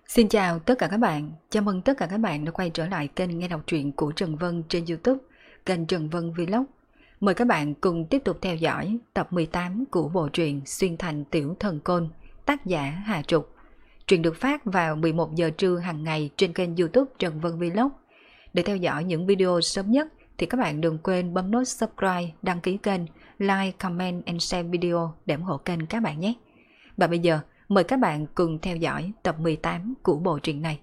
Xin chào tất cả các bạn, chào mừng tất cả các bạn đã quay trở lại kênh nghe đọc truyện của Trần Vân trên YouTube, kênh Trần Vân Vlog. Mời các bạn cùng tiếp tục theo dõi tập 18 của bộ truyện Xuyên Thành Tiểu Thần Côn, tác giả Hà Trục. Truyện được phát vào 11 giờ trưa hàng ngày trên kênh YouTube Trần Vân Vlog. Để theo dõi những video sớm nhất thì các bạn đừng quên bấm nút subscribe, đăng ký kênh, like, comment and share video để ủng hộ kênh các bạn nhé. Và bây giờ, mời các bạn cùng theo dõi tập 18 của bộ truyện này.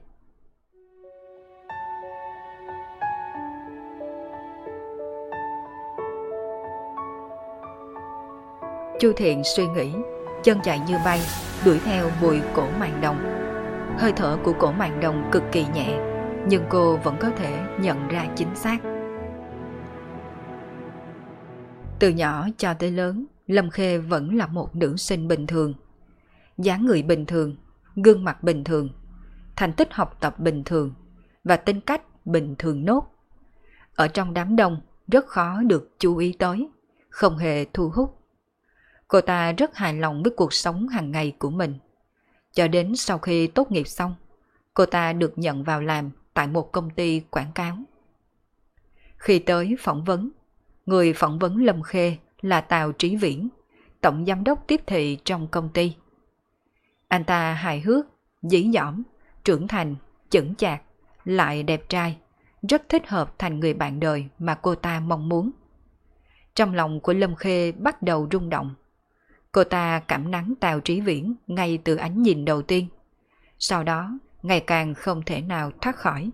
Chu Thiện suy nghĩ, chân chạy như bay, đuổi theo mùi cổ màng đồng. Hơi thở của cổ màng đồng cực kỳ nhẹ, nhưng cô vẫn có thể nhận ra chính xác. Từ nhỏ cho tới lớn, Lâm Khê vẫn là một nữ sinh bình thường. Dáng người bình thường, gương mặt bình thường, thành tích học tập bình thường và tính cách bình thường nốt. Ở trong đám đông rất khó được chú ý tới, không hề thu hút. Cô ta rất hài lòng với cuộc sống hàng ngày của mình. Cho đến sau khi tốt nghiệp xong, cô ta được nhận vào làm tại một công ty quảng cáo. Khi tới phỏng vấn, người phỏng vấn Lâm Khê là Tào Trí Viễn, tổng giám đốc tiếp thị trong công ty. Anh ta hài hước, dí dỏm, trưởng thành, chững chạc, lại đẹp trai, rất thích hợp thành người bạn đời mà cô ta mong muốn. Trong lòng của Lâm Khê bắt đầu rung động. Cô ta cảm nắng Tào Trí Viễn ngay từ ánh nhìn đầu tiên. Sau đó, ngày càng không thể nào thoát khỏi.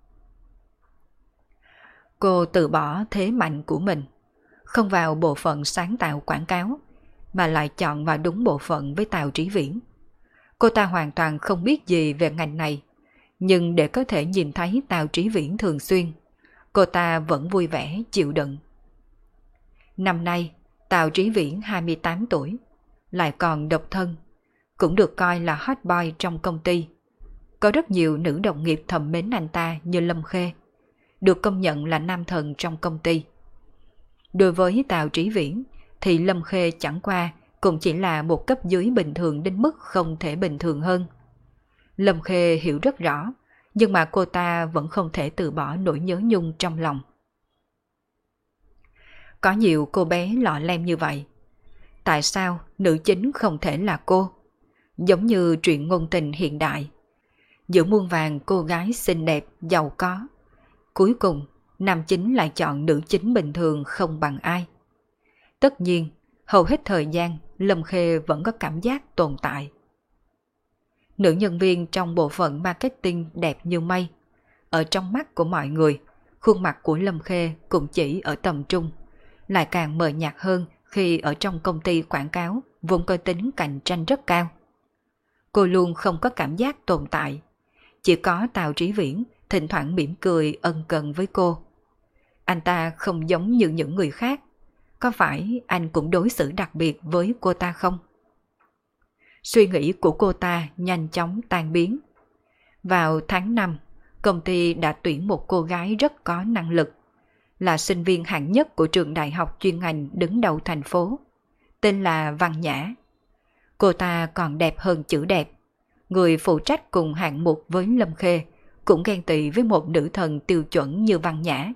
Cô từ bỏ thế mạnh của mình, không vào bộ phận sáng tạo quảng cáo, mà lại chọn vào đúng bộ phận với Tào Trí Viễn. Cô ta hoàn toàn không biết gì về ngành này, nhưng để có thể nhìn thấy Tào Trí Viễn thường xuyên, cô ta vẫn vui vẻ chịu đựng. Năm nay, Tào Trí Viễn 28 tuổi, lại còn độc thân, cũng được coi là hot boy trong công ty. Có rất nhiều nữ đồng nghiệp thầm mến anh ta như Lâm Khê, được công nhận là nam thần trong công ty. Đối với Tào Trí Viễn thì Lâm Khê chẳng qua cũng chỉ là một cấp dưới bình thường đến mức không thể bình thường hơn. Lâm Khê hiểu rất rõ, nhưng mà cô ta vẫn không thể từ bỏ nỗi nhớ nhung trong lòng. Có nhiều cô bé lọ lem như vậy. Tại sao nữ chính không thể là cô? Giống như truyện ngôn tình hiện đại. Giữa muôn vàn cô gái xinh đẹp, giàu có, cuối cùng nam chính lại chọn nữ chính bình thường không bằng ai. Tất nhiên, hầu hết thời gian Lâm Khê vẫn có cảm giác tồn tại. Nữ nhân viên trong bộ phận marketing đẹp như mây. Ở trong mắt của mọi người, khuôn mặt của Lâm Khê cũng chỉ ở tầm trung, lại càng mờ nhạt hơn khi ở trong công ty quảng cáo vốn có tính cạnh tranh rất cao. Cô luôn không có cảm giác tồn tại. Chỉ có Tào Trí Viễn thỉnh thoảng mỉm cười ân cần với cô. Anh ta không giống như những người khác. Có phải anh cũng đối xử đặc biệt với cô ta không? Suy nghĩ của cô ta nhanh chóng tan biến. Vào tháng 5, công ty đã tuyển một cô gái rất có năng lực, là sinh viên hạng nhất của trường đại học chuyên ngành đứng đầu thành phố, tên là Văn Nhã. Cô ta còn đẹp hơn chữ đẹp. Người phụ trách cùng hạng mục với Lâm Khê cũng ghen tị với một nữ thần tiêu chuẩn như Văn Nhã.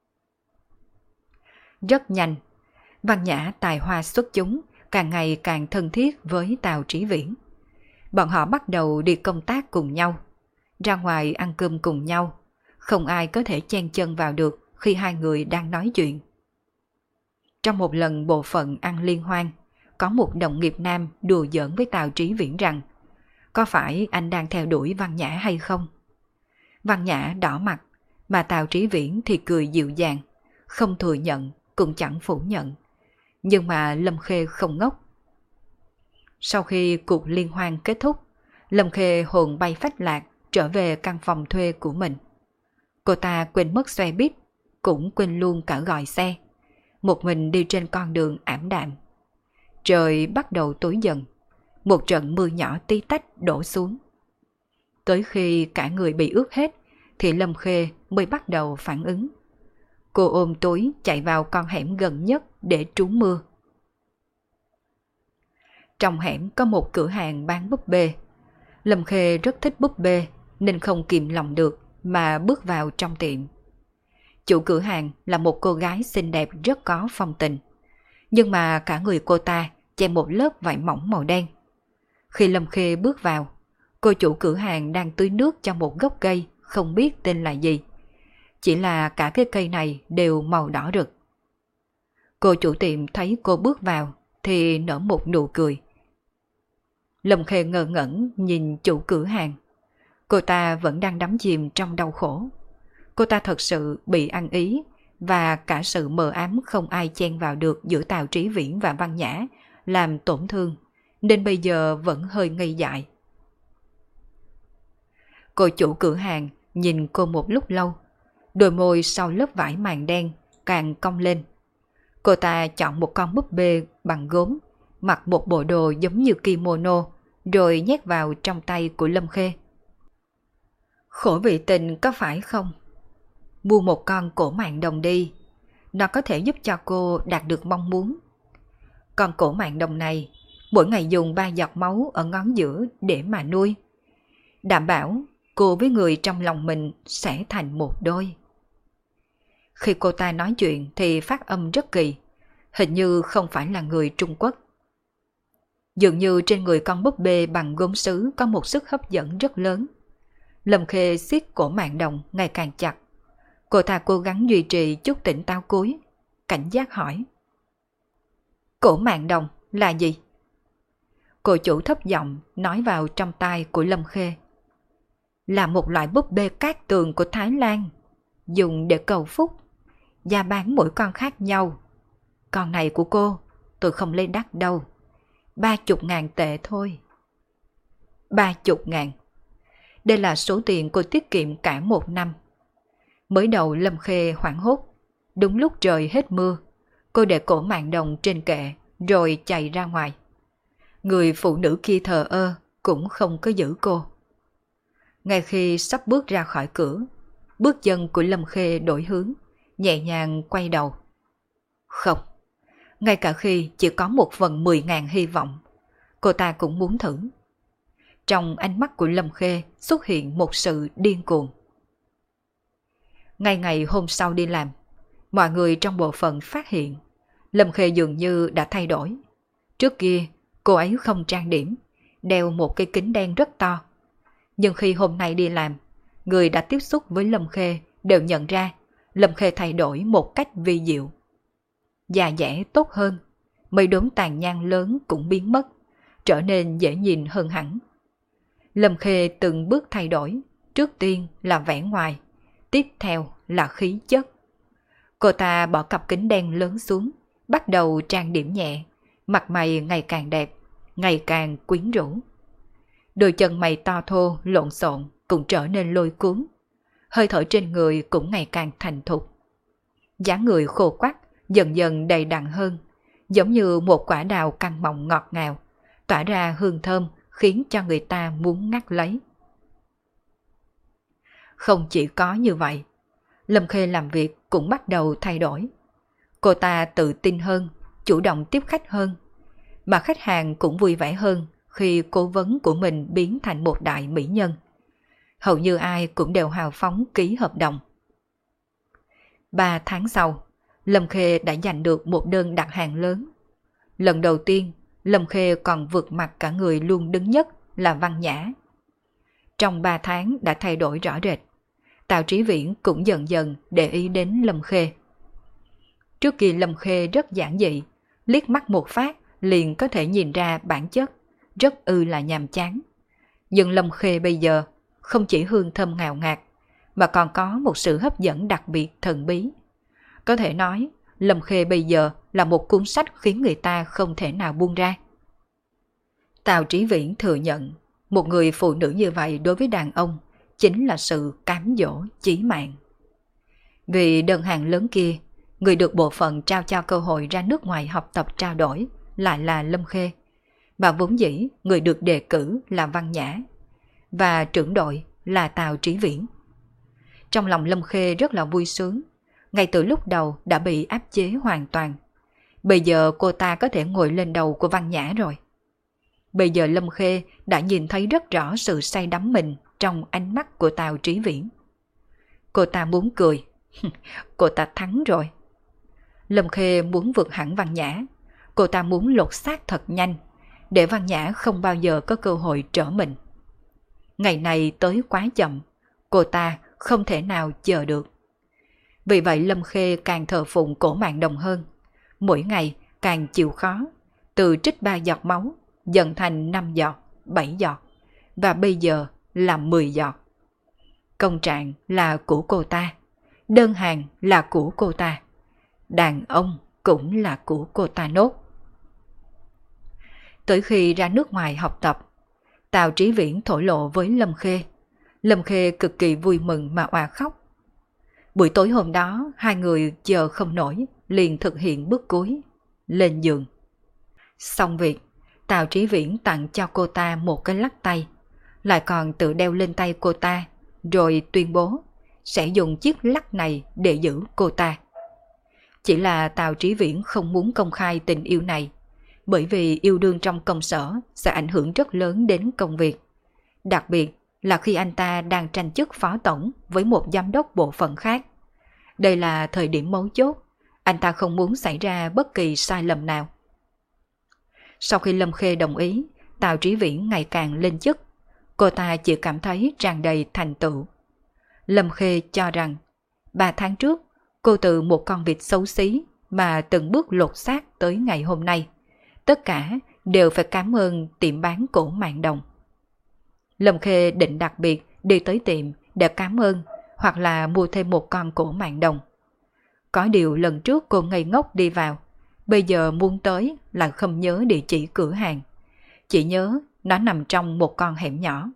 Rất nhanh, Văn Nhã tài hoa xuất chúng, càng ngày càng thân thiết với Tào Trí Viễn. Bọn họ bắt đầu đi công tác cùng nhau, ra ngoài ăn cơm cùng nhau, không ai có thể chen chân vào được khi hai người đang nói chuyện. Trong một lần bộ phận ăn liên hoan, có một đồng nghiệp nam đùa giỡn với Tào Trí Viễn rằng có phải anh đang theo đuổi Văn Nhã hay không? Văn Nhã đỏ mặt, mà Tào Trí Viễn thì cười dịu dàng, không thừa nhận cũng chẳng phủ nhận. Nhưng mà Lâm Khê không ngốc. Sau khi cuộc liên hoan kết thúc, Lâm Khê hồn bay phách lạc trở về căn phòng thuê của mình. Cô ta quên mất xe buýt, cũng quên luôn cả gọi xe. Một mình đi trên con đường ảm đạm. Trời bắt đầu tối dần. Một trận mưa nhỏ tí tách đổ xuống. Tới khi cả người bị ướt hết thì Lâm Khê mới bắt đầu phản ứng. Cô ôm túi chạy vào con hẻm gần nhất để trú mưa. Trong hẻm có một cửa hàng bán búp bê. Lâm Khê rất thích búp bê nên không kìm lòng được mà bước vào trong tiệm. Chủ cửa hàng là một cô gái xinh đẹp rất có phong tình. Nhưng mà cả người cô ta che một lớp vải mỏng màu đen. Khi Lâm Khê bước vào, cô chủ cửa hàng đang tưới nước cho một gốc cây không biết tên là gì. Chỉ là cả cái cây này đều màu đỏ rực. Cô chủ tiệm thấy cô bước vào thì nở một nụ cười. Lâm Khê ngơ ngẩn nhìn chủ cửa hàng. Cô ta vẫn đang đắm chìm trong đau khổ. Cô ta thật sự bị ăn ý và cả sự mờ ám không ai chen vào được giữa Tào Trí Viễn và Văn Nhã làm tổn thương, nên bây giờ vẫn hơi ngây dại. Cô chủ cửa hàng nhìn cô một lúc lâu, đôi môi sau lớp vải màng đen càng cong lên. Cô ta chọn một con búp bê bằng gốm, mặc một bộ đồ giống như kimono, rồi nhét vào trong tay của Lâm Khê. Khổ vị tình có phải không? Mua một con cổ mạn đồng đi, nó có thể giúp cho cô đạt được mong muốn. Con cổ mạn đồng này, mỗi ngày dùng 3 giọt máu ở ngón giữa để mà nuôi. Đảm bảo cô với người trong lòng mình sẽ thành một đôi. Khi cô ta nói chuyện thì phát âm rất kỳ, hình như không phải là người Trung Quốc. Dường như trên người con búp bê bằng gốm sứ có một sức hấp dẫn rất lớn. Lâm Khê siết cổ mạn đồng ngày càng chặt. Cô ta cố gắng duy trì chút tỉnh táo cuối, cảnh giác hỏi. Cổ mạn đồng là gì? Cô chủ thấp giọng nói vào trong tai của Lâm Khê. Là một loại búp bê cát tường của Thái Lan, dùng để cầu phúc, giá bán mỗi con khác nhau. Con này của cô, tôi không lấy đắt đâu, 30.000 tệ thôi. 30.000. Đây là số tiền cô tiết kiệm cả một năm. Mới đầu Lâm Khê hoảng hốt. Đúng lúc trời hết mưa, cô để cổ mạn đồng trên kệ rồi chạy ra ngoài. Người phụ nữ kia thờ ơ cũng không có giữ cô. Ngay khi sắp bước ra khỏi cửa, bước chân của Lâm Khê đổi hướng, nhẹ nhàng quay đầu. Không, ngay cả khi chỉ có 1/10.000 hy vọng, cô ta cũng muốn thử. Trong ánh mắt của Lâm Khê xuất hiện một sự điên cuồng. Ngay ngày hôm sau đi làm, mọi người trong bộ phận phát hiện Lâm Khê dường như đã thay đổi. Trước kia, cô ấy không trang điểm, đeo một cái kính đen rất to. Nhưng khi hôm nay đi làm, người đã tiếp xúc với Lâm Khê đều nhận ra Lâm Khê thay đổi một cách vi diệu. Da dẻ tốt hơn, mấy đốm tàn nhang lớn cũng biến mất, trở nên dễ nhìn hơn hẳn. Lâm Khê từng bước thay đổi, trước tiên là vẻ ngoài, tiếp theo là khí chất. Cô ta bỏ cặp kính đen lớn xuống, bắt đầu trang điểm nhẹ, mặt mày ngày càng đẹp, ngày càng quyến rũ. Đôi chân mày to thô lộn xộn cũng trở nên lôi cuốn, hơi thở trên người cũng ngày càng thành thục. Dáng người khô quắt dần dần đầy đặn hơn, giống như một quả đào căng mọng ngọt ngào, tỏa ra hương thơm khiến cho người ta muốn ngắt lấy. Không chỉ có như vậy, Lâm Khê làm việc cũng bắt đầu thay đổi. Cô ta tự tin hơn, chủ động tiếp khách hơn, mà khách hàng cũng vui vẻ hơn khi cố vấn của mình biến thành một đại mỹ nhân. Hầu như ai cũng đều hào phóng ký hợp đồng. 3 tháng sau, Lâm Khê đã giành được một đơn đặt hàng lớn. Lần đầu tiên, Lâm Khê còn vượt mặt cả người luôn đứng nhất là Văn Nhã. Trong 3 tháng đã thay đổi rõ rệt. Tào Trí Viễn cũng dần dần để ý đến Lâm Khê. Trước kia Lâm Khê rất giản dị, liếc mắt một phát liền có thể nhìn ra bản chất, rất là nhàm chán. Nhưng Lâm Khê bây giờ không chỉ hương thơm ngào ngạt, mà còn có một sự hấp dẫn đặc biệt thần bí. Có thể nói, Lâm Khê bây giờ là một cuốn sách khiến người ta không thể nào buông ra. Tào Trí Viễn thừa nhận, một người phụ nữ như vậy đối với đàn ông chính là sự cám dỗ chí mạng. Vì đơn hàng lớn kia, người được bộ phận trao cho cơ hội ra nước ngoài học tập trao đổi lại là Lâm Khê, và vốn dĩ người được đề cử là Văn Nhã, và trưởng đội là Tào Trí Viễn. Trong lòng Lâm Khê rất là vui sướng, ngay từ lúc đầu đã bị áp chế hoàn toàn. Bây giờ cô ta có thể ngồi lên đầu của Văn Nhã rồi. Bây giờ Lâm Khê đã nhìn thấy rất rõ sự say đắm mình trong ánh mắt của Tào Trí Viễn. Cô ta muốn cười. Cô ta thắng rồi. Lâm Khê muốn vượt hẳn Văn Nhã. Cô ta muốn lột xác thật nhanh, để Văn Nhã không bao giờ có cơ hội trở mình. Ngày này tới quá chậm, cô ta không thể nào chờ được. Vì vậy Lâm Khê càng thờ phụng Cổ Mạn Đồng hơn. Mỗi ngày càng chịu khó, từ trích 3 giọt máu dần thành 5 giọt, 7 giọt, và bây giờ là 10 giọt. Công trạng là của cô ta, đơn hàng là của cô ta, đàn ông cũng là của cô ta nốt. Tới khi ra nước ngoài học tập, Tào Trí Viễn thổ lộ với Lâm Khê. Lâm Khê cực kỳ vui mừng mà òa khóc. Buổi tối hôm đó, hai người chờ không nổi, liền thực hiện bước cuối, lên giường. Xong việc, Tào Trí Viễn tặng cho cô ta một cái lắc tay, lại còn tự đeo lên tay cô ta, rồi tuyên bố sẽ dùng chiếc lắc này để giữ cô ta. Chỉ là Tào Trí Viễn không muốn công khai tình yêu này, bởi vì yêu đương trong công sở sẽ ảnh hưởng rất lớn đến công việc. Đặc biệt là khi anh ta đang tranh chức phó tổng với một giám đốc bộ phận khác. Đây là thời điểm mấu chốt, anh ta không muốn xảy ra bất kỳ sai lầm nào. Sau khi Lâm Khê đồng ý, Tào Trí Viễn ngày càng lên chức. Cô ta chỉ cảm thấy tràn đầy thành tựu. Lâm Khê cho rằng 3 tháng trước, cô từ một con vịt xấu xí mà từng bước lột xác tới ngày hôm nay. Tất cả đều phải cảm ơn tiệm bán Cổ Mạn Đồng. Lâm Khê định đặc biệt đi tới tiệm để cảm ơn hoặc là mua thêm một con Cổ Mạn Đồng. Có điều lần trước cô ngây ngốc đi vào, bây giờ muốn tới là không nhớ địa chỉ cửa hàng. Chỉ nhớ nó nằm trong một con hẻm nhỏ.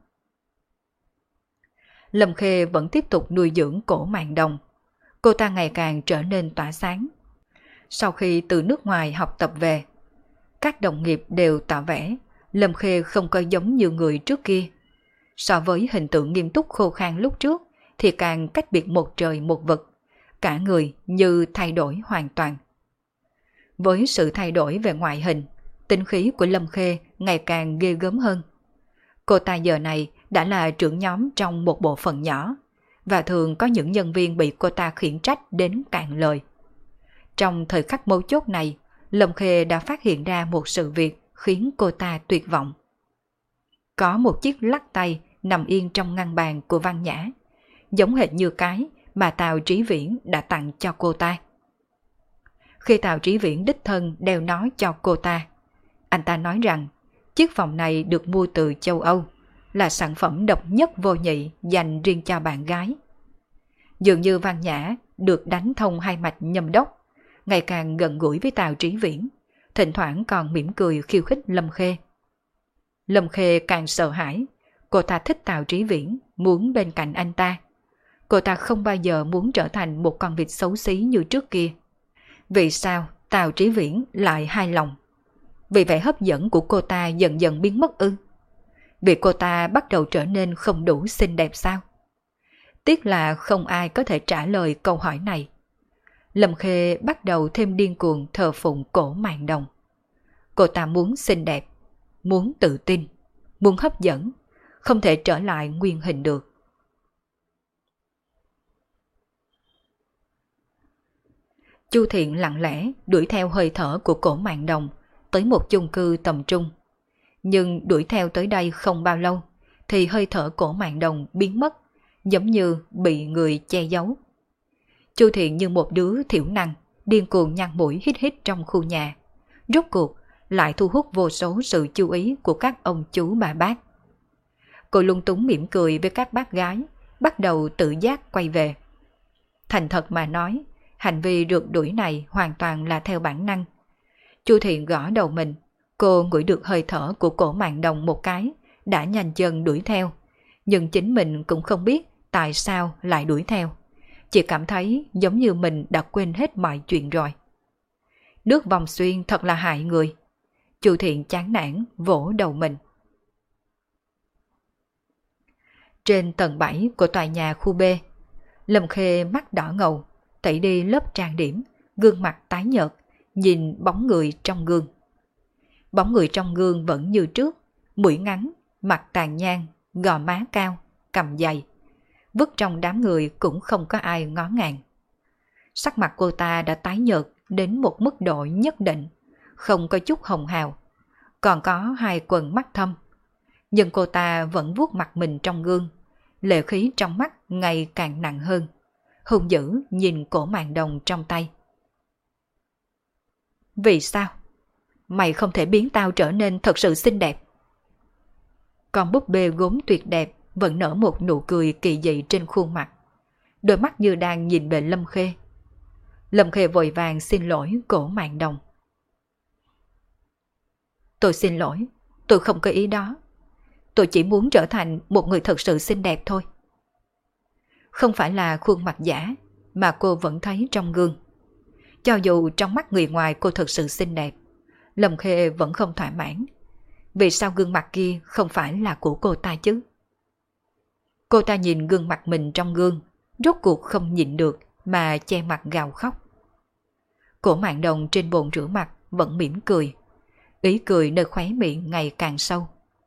Lâm Khê vẫn tiếp tục nuôi dưỡng Cổ Mạn Đồng. Cô ta ngày càng trở nên tỏa sáng. Sau khi từ nước ngoài học tập về, các đồng nghiệp đều tỏ vẻ Lâm Khê không có giống như người trước kia. So với hình tượng nghiêm túc khô khan lúc trước thì càng cách biệt một trời một vực. Cả người như thay đổi hoàn toàn. Với sự thay đổi về ngoại hình, tính khí của Lâm Khê ngày càng ghê gớm hơn. Cô ta giờ này đã là trưởng nhóm trong một bộ phận nhỏ, và thường có những nhân viên bị cô ta khiển trách đến cạn lời. Trong thời khắc mấu chốt này, Lâm Khê đã phát hiện ra một sự việc khiến cô ta tuyệt vọng. Có một chiếc lắc tay nằm yên trong ngăn bàn của Văn Nhã, giống hệt như cái mà Tào Trí Viễn đã tặng cho cô ta. Khi Tào Trí Viễn đích thân đeo nó cho cô ta, anh ta nói rằng chiếc vòng này được mua từ châu Âu, là sản phẩm độc nhất vô nhị dành riêng cho bạn gái. Dường như Văn Nhã được đánh thông hai mạch nhâm đốc, ngày càng gần gũi với Tào Trí Viễn, thỉnh thoảng còn mỉm cười khiêu khích Lâm Khê. Lâm Khê càng sợ hãi, cô ta thích Tào Trí Viễn, muốn bên cạnh anh ta. Cô ta không bao giờ muốn trở thành một con vịt xấu xí như trước kia. Vì sao Tào Trí Viễn lại hài lòng? Vì vẻ hấp dẫn của cô ta dần dần biến mất ư? Vì cô ta bắt đầu trở nên không đủ xinh đẹp sao? Tiếc là không ai có thể trả lời câu hỏi này. Lâm Khê bắt đầu thêm điên cuồng thờ phụng Cổ Mạn Đồng. Cô ta muốn xinh đẹp, muốn tự tin, muốn hấp dẫn, không thể trở lại nguyên hình được. Chu Thiện lặng lẽ đuổi theo hơi thở của Cổ Mạn Đồng tới một chung cư tầm trung. Nhưng đuổi theo tới đây không bao lâu thì hơi thở Cổ Mạn Đồng biến mất, giống như bị người che giấu. Chu Thiện như một đứa thiểu năng, điên cuồng nhăn mũi hít hít trong khu nhà. Rốt cuộc lại thu hút vô số sự chú ý của các ông chú bà bác. Cô lung túng mỉm cười với các bác gái, bắt đầu tự giác quay về. Thành thật mà nói, hành vi rượt đuổi này hoàn toàn là theo bản năng. Chu Thiện gõ đầu mình, cô ngửi được hơi thở của Cổ Mạn Đồng một cái, đã nhanh chân đuổi theo. Nhưng chính mình cũng không biết tại sao lại đuổi theo. Chỉ cảm thấy giống như mình đã quên hết mọi chuyện rồi. Nước vòng xuyên thật là hại người. Chu Thiện chán nản vỗ đầu mình. Trên tầng 7 của tòa nhà khu B, Lâm Khê mắt đỏ ngầu, tẩy đi lớp trang điểm, gương mặt tái nhợt, nhìn bóng người trong gương. Bóng người trong gương vẫn như trước, mũi ngắn, mặt tàn nhang, gò má cao, cằm dày. Vứt trong đám người cũng không có ai ngó ngàng. Sắc mặt cô ta đã tái nhợt đến một mức độ nhất định, không có chút hồng hào, còn có hai quầng mắt thâm. Nhưng cô ta vẫn vuốt mặt mình trong gương, lệ khí trong mắt ngày càng nặng hơn, hung dữ nhìn cổ màn đồng trong tay. Vì sao? Mày không thể biến tao trở nên thật sự xinh đẹp. Con búp bê gốm tuyệt đẹp vẫn nở một nụ cười kỳ dị trên khuôn mặt, đôi mắt như đang nhìn về Lâm Khê. Lâm Khê vội vàng xin lỗi cổ màn đồng. Tôi xin lỗi, tôi không có ý đó. Tôi chỉ muốn trở thành một người thật sự xinh đẹp thôi. Không phải là khuôn mặt giả mà cô vẫn thấy trong gương. Cho dù trong mắt người ngoài cô thật sự xinh đẹp, Lâm Khê vẫn không thỏa mãn. Vì sao gương mặt kia không phải là của cô ta chứ? Cô ta nhìn gương mặt mình trong gương, rốt cuộc không nhịn được mà che mặt gào khóc. Cổ mạn đồng trên bồn rửa mặt vẫn mỉm cười, ý cười nơi khóe miệng ngày càng sâu.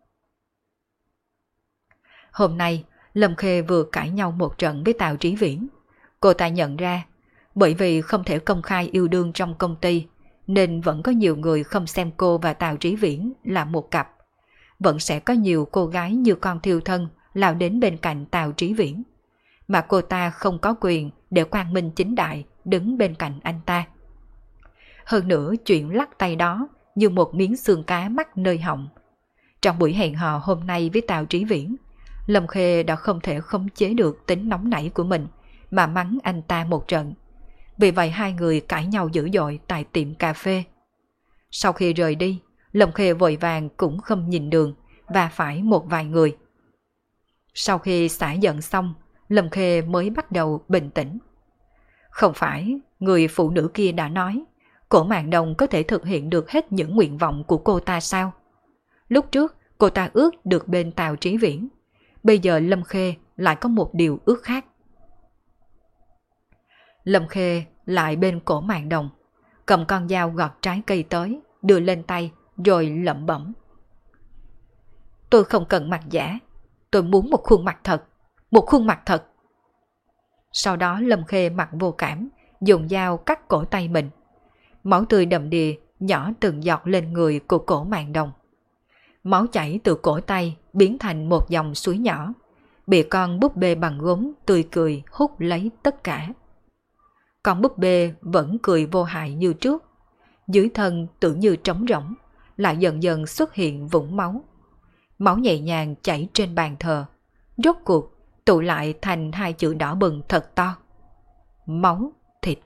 Hôm nay, Lâm Khê vừa cãi nhau một trận với Tào Trí Viễn. Cô ta nhận ra, bởi vì không thể công khai yêu đương trong công ty, nên vẫn có nhiều người không xem cô và Tào Trí Viễn là một cặp. Vẫn sẽ có nhiều cô gái như con thiêu thân lao đến bên cạnh Tào Trí Viễn, mà cô ta không có quyền để quang minh chính đại đứng bên cạnh anh ta. Hơn nữa chuyện lắc tay đó như một miếng xương cá mắc nơi họng. Trong buổi hẹn hò hôm nay với Tào Trí Viễn, Lâm Khê đã không thể khống chế được tính nóng nảy của mình mà mắng anh ta một trận. Vì vậy hai người cãi nhau dữ dội tại tiệm cà phê. Sau khi rời đi, Lâm Khê vội vàng cũng không nhìn đường và phải một vài người. Sau khi xả giận xong, Lâm Khê mới bắt đầu bình tĩnh. Không phải người phụ nữ kia đã nói cổ mạn đồng có thể thực hiện được hết những nguyện vọng của cô ta sao? Lúc trước cô ta ước được bên Tào Trí Viễn, bây giờ Lâm Khê lại có một điều ước khác. Lâm Khê lại bên cổ mạn đồng, cầm con dao gọt trái cây tới, đưa lên tay rồi lẩm bẩm. Tôi không cần mặt giả, tôi muốn một khuôn mặt thật, một khuôn mặt thật. Sau đó Lâm Khê mặt vô cảm, dùng dao cắt cổ tay mình. Máu tươi đầm đìa nhỏ từng giọt lên người của cổ mạn đồng. Máu chảy từ cổ tay biến thành một dòng suối nhỏ, bị con búp bê bằng gốm tươi cười hút lấy tất cả. Con búp bê vẫn cười vô hại như trước, dưới thân tưởng như trống rỗng, lại dần dần xuất hiện vũng máu. Máu nhẹ nhàng chảy trên bàn thờ, rốt cuộc tụ lại thành hai chữ đỏ bừng thật to. Máu thịt.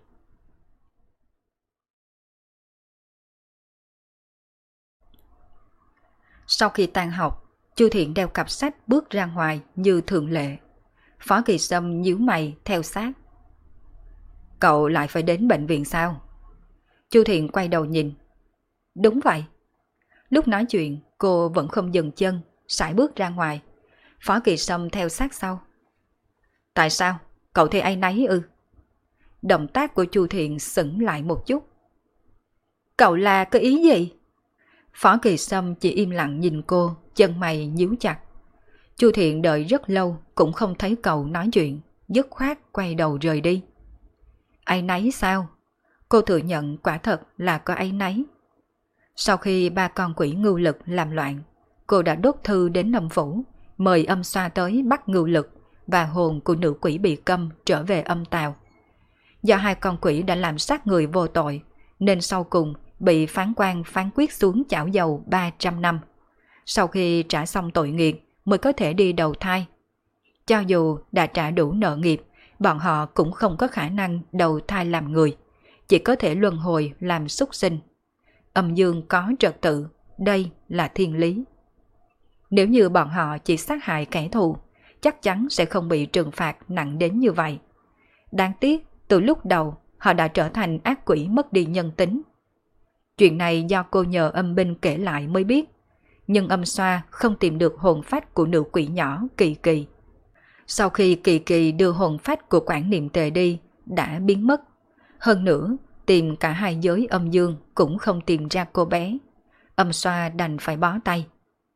Sau khi tan học, Chu Thiện đeo cặp sách bước ra ngoài như thường lệ. Phó Kỳ Sâm nhíu mày theo sát. Cậu lại phải đến bệnh viện sao? Chu Thiện quay đầu nhìn. Đúng vậy. Lúc nói chuyện, cô vẫn không dừng chân, sải bước ra ngoài. Phó Kỳ Sâm theo sát sau. Tại sao? Cậu thấy áy náy ư? Động tác của Chu Thiện sững lại một chút. Cậu là có ý gì? Phó Kỳ Sâm chỉ im lặng nhìn cô, chân mày nhíu chặt. Chu Thiện đợi rất lâu cũng không thấy cậu nói chuyện, dứt khoát quay đầu rời đi. Áy náy sao? Cô thừa nhận quả thật là có áy náy. Sau khi ba con quỷ Ngưu Lực làm loạn, cô đã đốt thư đến âm phủ, mời âm xoa tới bắt Ngưu Lực và hồn của nữ quỷ bị câm trở về âm tào. Do hai con quỷ đã làm sát người vô tội, nên sau cùng bị phán quan phán quyết xuống chảo dầu 300 năm. Sau khi trả xong tội nghiệp mới có thể đi đầu thai. Cho dù đã trả đủ nợ nghiệp, bọn họ cũng không có khả năng đầu thai làm người, chỉ có thể luân hồi làm súc sinh. Âm dương có trật tự, đây là thiên lý. Nếu như bọn họ chỉ sát hại kẻ thù, chắc chắn sẽ không bị trừng phạt nặng đến như vậy. Đáng tiếc, từ lúc đầu họ đã trở thành ác quỷ mất đi nhân tính. Chuyện này do cô nhờ âm binh kể lại mới biết, nhưng âm xoa không tìm được hồn phách của nữ quỷ nhỏ Kỳ Kỳ. Sau khi Kỳ Kỳ đưa hồn phách của Quản Niệm Tề đi, đã biến mất. Hơn nữa, tìm cả hai giới âm dương cũng không tìm ra cô bé. Âm xoa đành phải bó tay.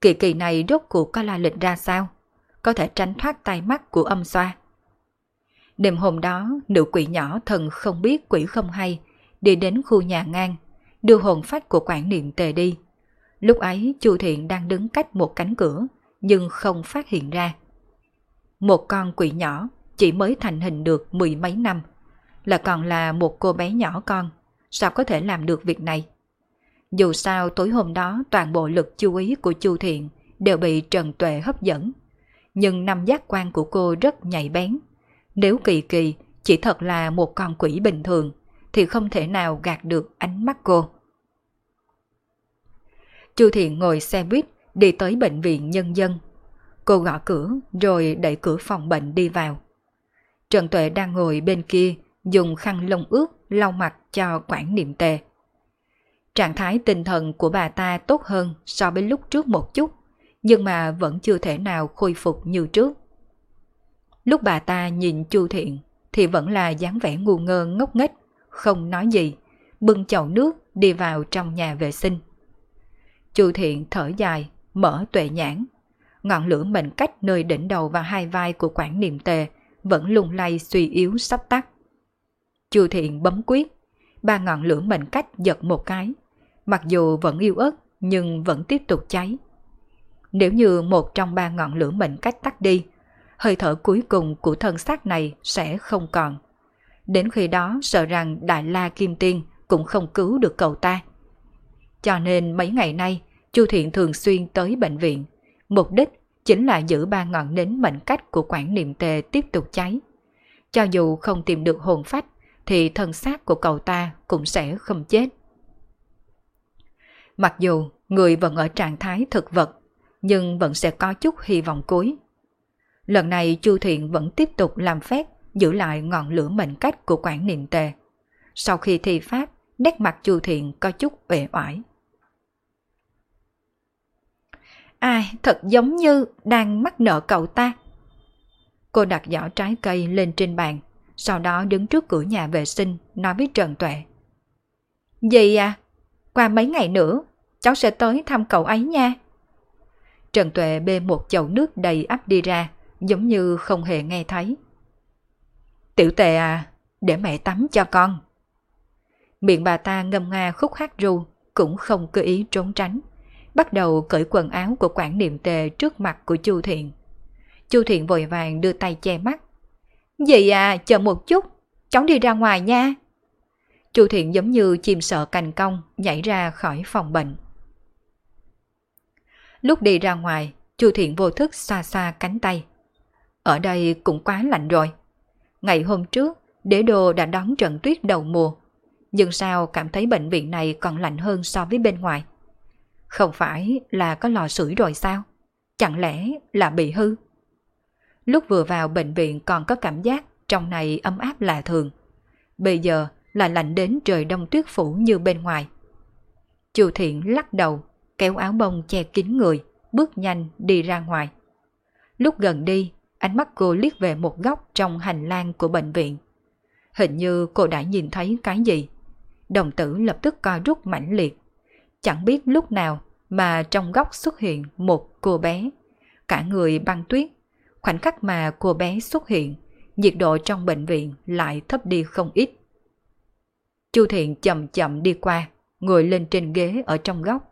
Kỳ kỳ này rốt cuộc có la lịch ra sao? Có thể tránh thoát tay mắt của âm xoa. Đêm hôm đó, nữ quỷ nhỏ thần không biết quỷ không hay, đi đến khu nhà ngang, đưa hồn phách của Quản Niệm Tề đi. Lúc ấy Chu Thiện đang đứng cách một cánh cửa, nhưng không phát hiện ra. Một con quỷ nhỏ chỉ mới thành hình được 10 mấy năm, là còn là một cô bé nhỏ con, sao có thể làm được việc này? Dù sao tối hôm đó toàn bộ lực chú ý của Chu Thiện đều bị Trần Tuệ hấp dẫn, nhưng năm giác quan của cô rất nhạy bén. Nếu Kỳ Kỳ chỉ thật là một con quỷ bình thường thì không thể nào gạt được ánh mắt cô. Chu Thiện ngồi xe buýt đi tới bệnh viện nhân dân. Cô gõ cửa rồi đẩy cửa phòng bệnh đi vào. Trần Tuệ đang ngồi bên kia dùng khăn lông ướt lau mặt cho Quản Niệm Tề. Trạng thái tinh thần của bà ta tốt hơn so với lúc trước một chút, nhưng mà vẫn chưa thể nào khôi phục như trước. Lúc bà ta nhìn Chu Thiện thì vẫn là dáng vẻ ngu ngơ ngốc nghếch, không nói gì, bưng chậu nước đi vào trong nhà vệ sinh. Chu Thiện thở dài, mở tuệ nhãn. Ngọn lửa mệnh cách nơi đỉnh đầu và hai vai của Quản Niệm Tề vẫn lung lay suy yếu sắp tắt. Chu Thiện bấm quyết, ba ngọn lửa mệnh cách giật một cái. Mặc dù vẫn yếu ớt nhưng vẫn tiếp tục cháy. Nếu như một trong ba ngọn lửa mệnh cách tắt đi, hơi thở cuối cùng của thân xác này sẽ không còn. Đến khi đó sợ rằng Đại La Kim Tiên cũng không cứu được cậu ta. Cho nên mấy ngày nay Chu Thiện thường xuyên tới bệnh viện, mục đích chính là giữ ba ngọn nến mệnh cách của Quản Niệm Tề tiếp tục cháy. Cho dù không tìm được hồn phách thì thân xác của cậu ta cũng sẽ không chết. Mặc dù người vẫn ở trạng thái thực vật, nhưng vẫn sẽ có chút hy vọng cuối. Lần này Chu Thiện vẫn tiếp tục làm phép giữ lại ngọn lửa mệnh cách của Quản Niệm Tề. Sau khi thi pháp, nét mặt Chu Thiện có chút uể oải. Ai, thật giống như đang mắc nợ cậu ta. Cô đặt giỏ trái cây lên trên bàn, sau đó đứng trước cửa nhà vệ sinh nói với Trần Tuệ. Gì à? Qua mấy ngày nữa, cháu sẽ tới thăm cậu ấy nha. Trần Tuệ bê một chậu nước đầy ắp đi ra, giống như không hề nghe thấy. Tiểu Tề à, để mẹ tắm cho con. Miệng bà ta ngâm nga khúc hát ru, cũng không cơ ý trốn tránh. Bắt đầu cởi quần áo của Quản Niệm Tề trước mặt của Chu Thiện. Chu Thiện vội vàng đưa tay che mắt. Gì à, chờ một chút, cháu đi ra ngoài nha. Chu Thiện giống như chim sợ cành cong nhảy ra khỏi phòng bệnh. Lúc đi ra ngoài, Chu Thiện vô thức xoa xoa cánh tay. Ở đây cũng quá lạnh rồi. Ngày hôm trước, Đế Đô đã đón trận tuyết đầu mùa. Nhưng sao cảm thấy bệnh viện này còn lạnh hơn so với bên ngoài? Không phải là có lò sưởi rồi sao? Chẳng lẽ là bị hư? Lúc vừa vào bệnh viện còn có cảm giác trong này ấm áp lạ thường. Bây giờ là lạnh đến trời đông tuyết phủ như bên ngoài. Chu Thiện lắc đầu, kéo áo bông che kín người, bước nhanh đi ra ngoài. Lúc gần đi, ánh mắt cô liếc về một góc trong hành lang của bệnh viện. Hình như cô đã nhìn thấy cái gì. Đồng tử lập tức co rút mãnh liệt. Chẳng biết lúc nào mà trong góc xuất hiện một cô bé. Cả người băng tuyết. Khoảnh khắc mà cô bé xuất hiện, nhiệt độ trong bệnh viện lại thấp đi không ít. Chu Thiện chậm chậm đi qua, ngồi lên trên ghế ở trong góc.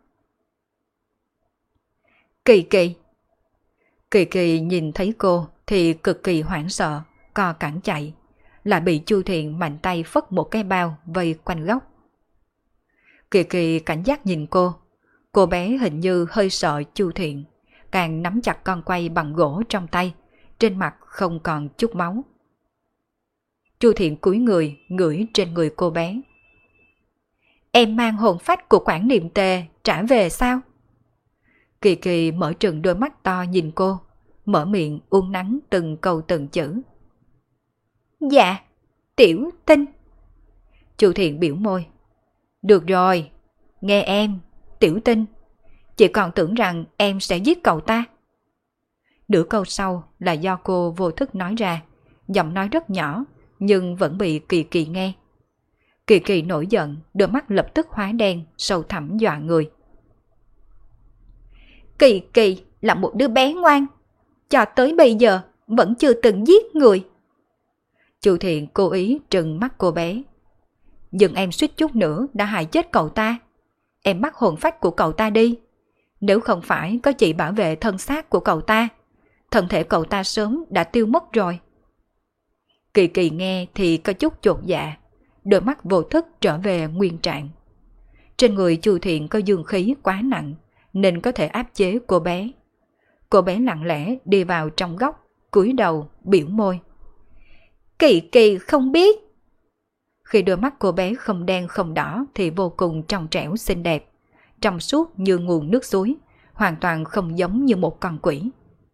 Kỳ Kỳ. Kỳ Kỳ nhìn thấy cô thì cực kỳ hoảng sợ, co cẳng chạy, lại bị Chu Thiện mạnh tay phất một cái bao vây quanh góc. Kỳ Kỳ cảnh giác nhìn cô bé hình như hơi sợ Chu Thiện, càng nắm chặt con quay bằng gỗ trong tay, trên mặt không còn chút máu. Chu Thiện cúi người ngửi trên người cô bé. Em mang hồn phách của Quản Niệm Tề trả về sao? Kỳ Kỳ mở trừng đôi mắt to nhìn cô, mở miệng uốn nắn từng câu từng chữ. Dạ, Tiểu Tinh. Chu Thiện biểu môi. Được rồi, nghe em, Tiểu Tinh. Chị còn tưởng rằng em sẽ giết cậu ta. Nửa câu sau là do cô vô thức nói ra, giọng nói rất nhỏ nhưng vẫn bị Kỳ Kỳ nghe. Kỳ Kỳ nổi giận, đôi mắt lập tức hóa đen, sâu thẳm dọa người. Kỳ Kỳ là một đứa bé ngoan, cho tới bây giờ vẫn chưa từng giết người. Chu Thiện cố ý trừng mắt cô bé. Nhưng em suýt chút nữa đã hại chết cậu ta. Em bắt hồn phách của cậu ta đi. Nếu không phải có chị bảo vệ thân xác của cậu ta, thân thể cậu ta sớm đã tiêu mất rồi. Kỳ Kỳ nghe thì có chút chột dạ, đôi mắt vô thức trở về nguyên trạng. Trên người Chu Thiện có dương khí quá nặng nên có thể áp chế cô bé. Cô bé lặng lẽ đi vào trong góc, cúi đầu, biểu môi. Kỳ Kỳ không biết. Khi đôi mắt cô bé không đen không đỏ thì vô cùng trong trẻo xinh đẹp, trong suốt như nguồn nước suối, hoàn toàn không giống như một con quỷ.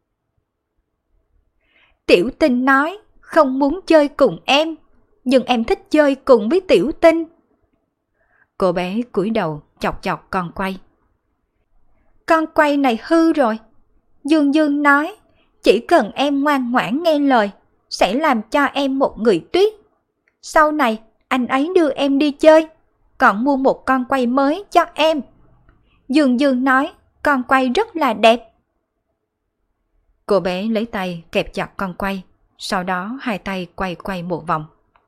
Tiểu Tinh nói không muốn chơi cùng em, nhưng em thích chơi cùng với Tiểu Tinh. Cô bé cúi đầu chọc chọc con quay. Con quay này hư rồi. Dương Dương nói chỉ cần em ngoan ngoãn nghe lời sẽ làm cho em một người tuyết. Sau này anh ấy đưa em đi chơi, còn mua một con quay mới cho em. Dương Dương nói con quay rất là đẹp. Cô bé lấy tay kẹp chặt con quay, sau đó hai tay quay quay một vòng.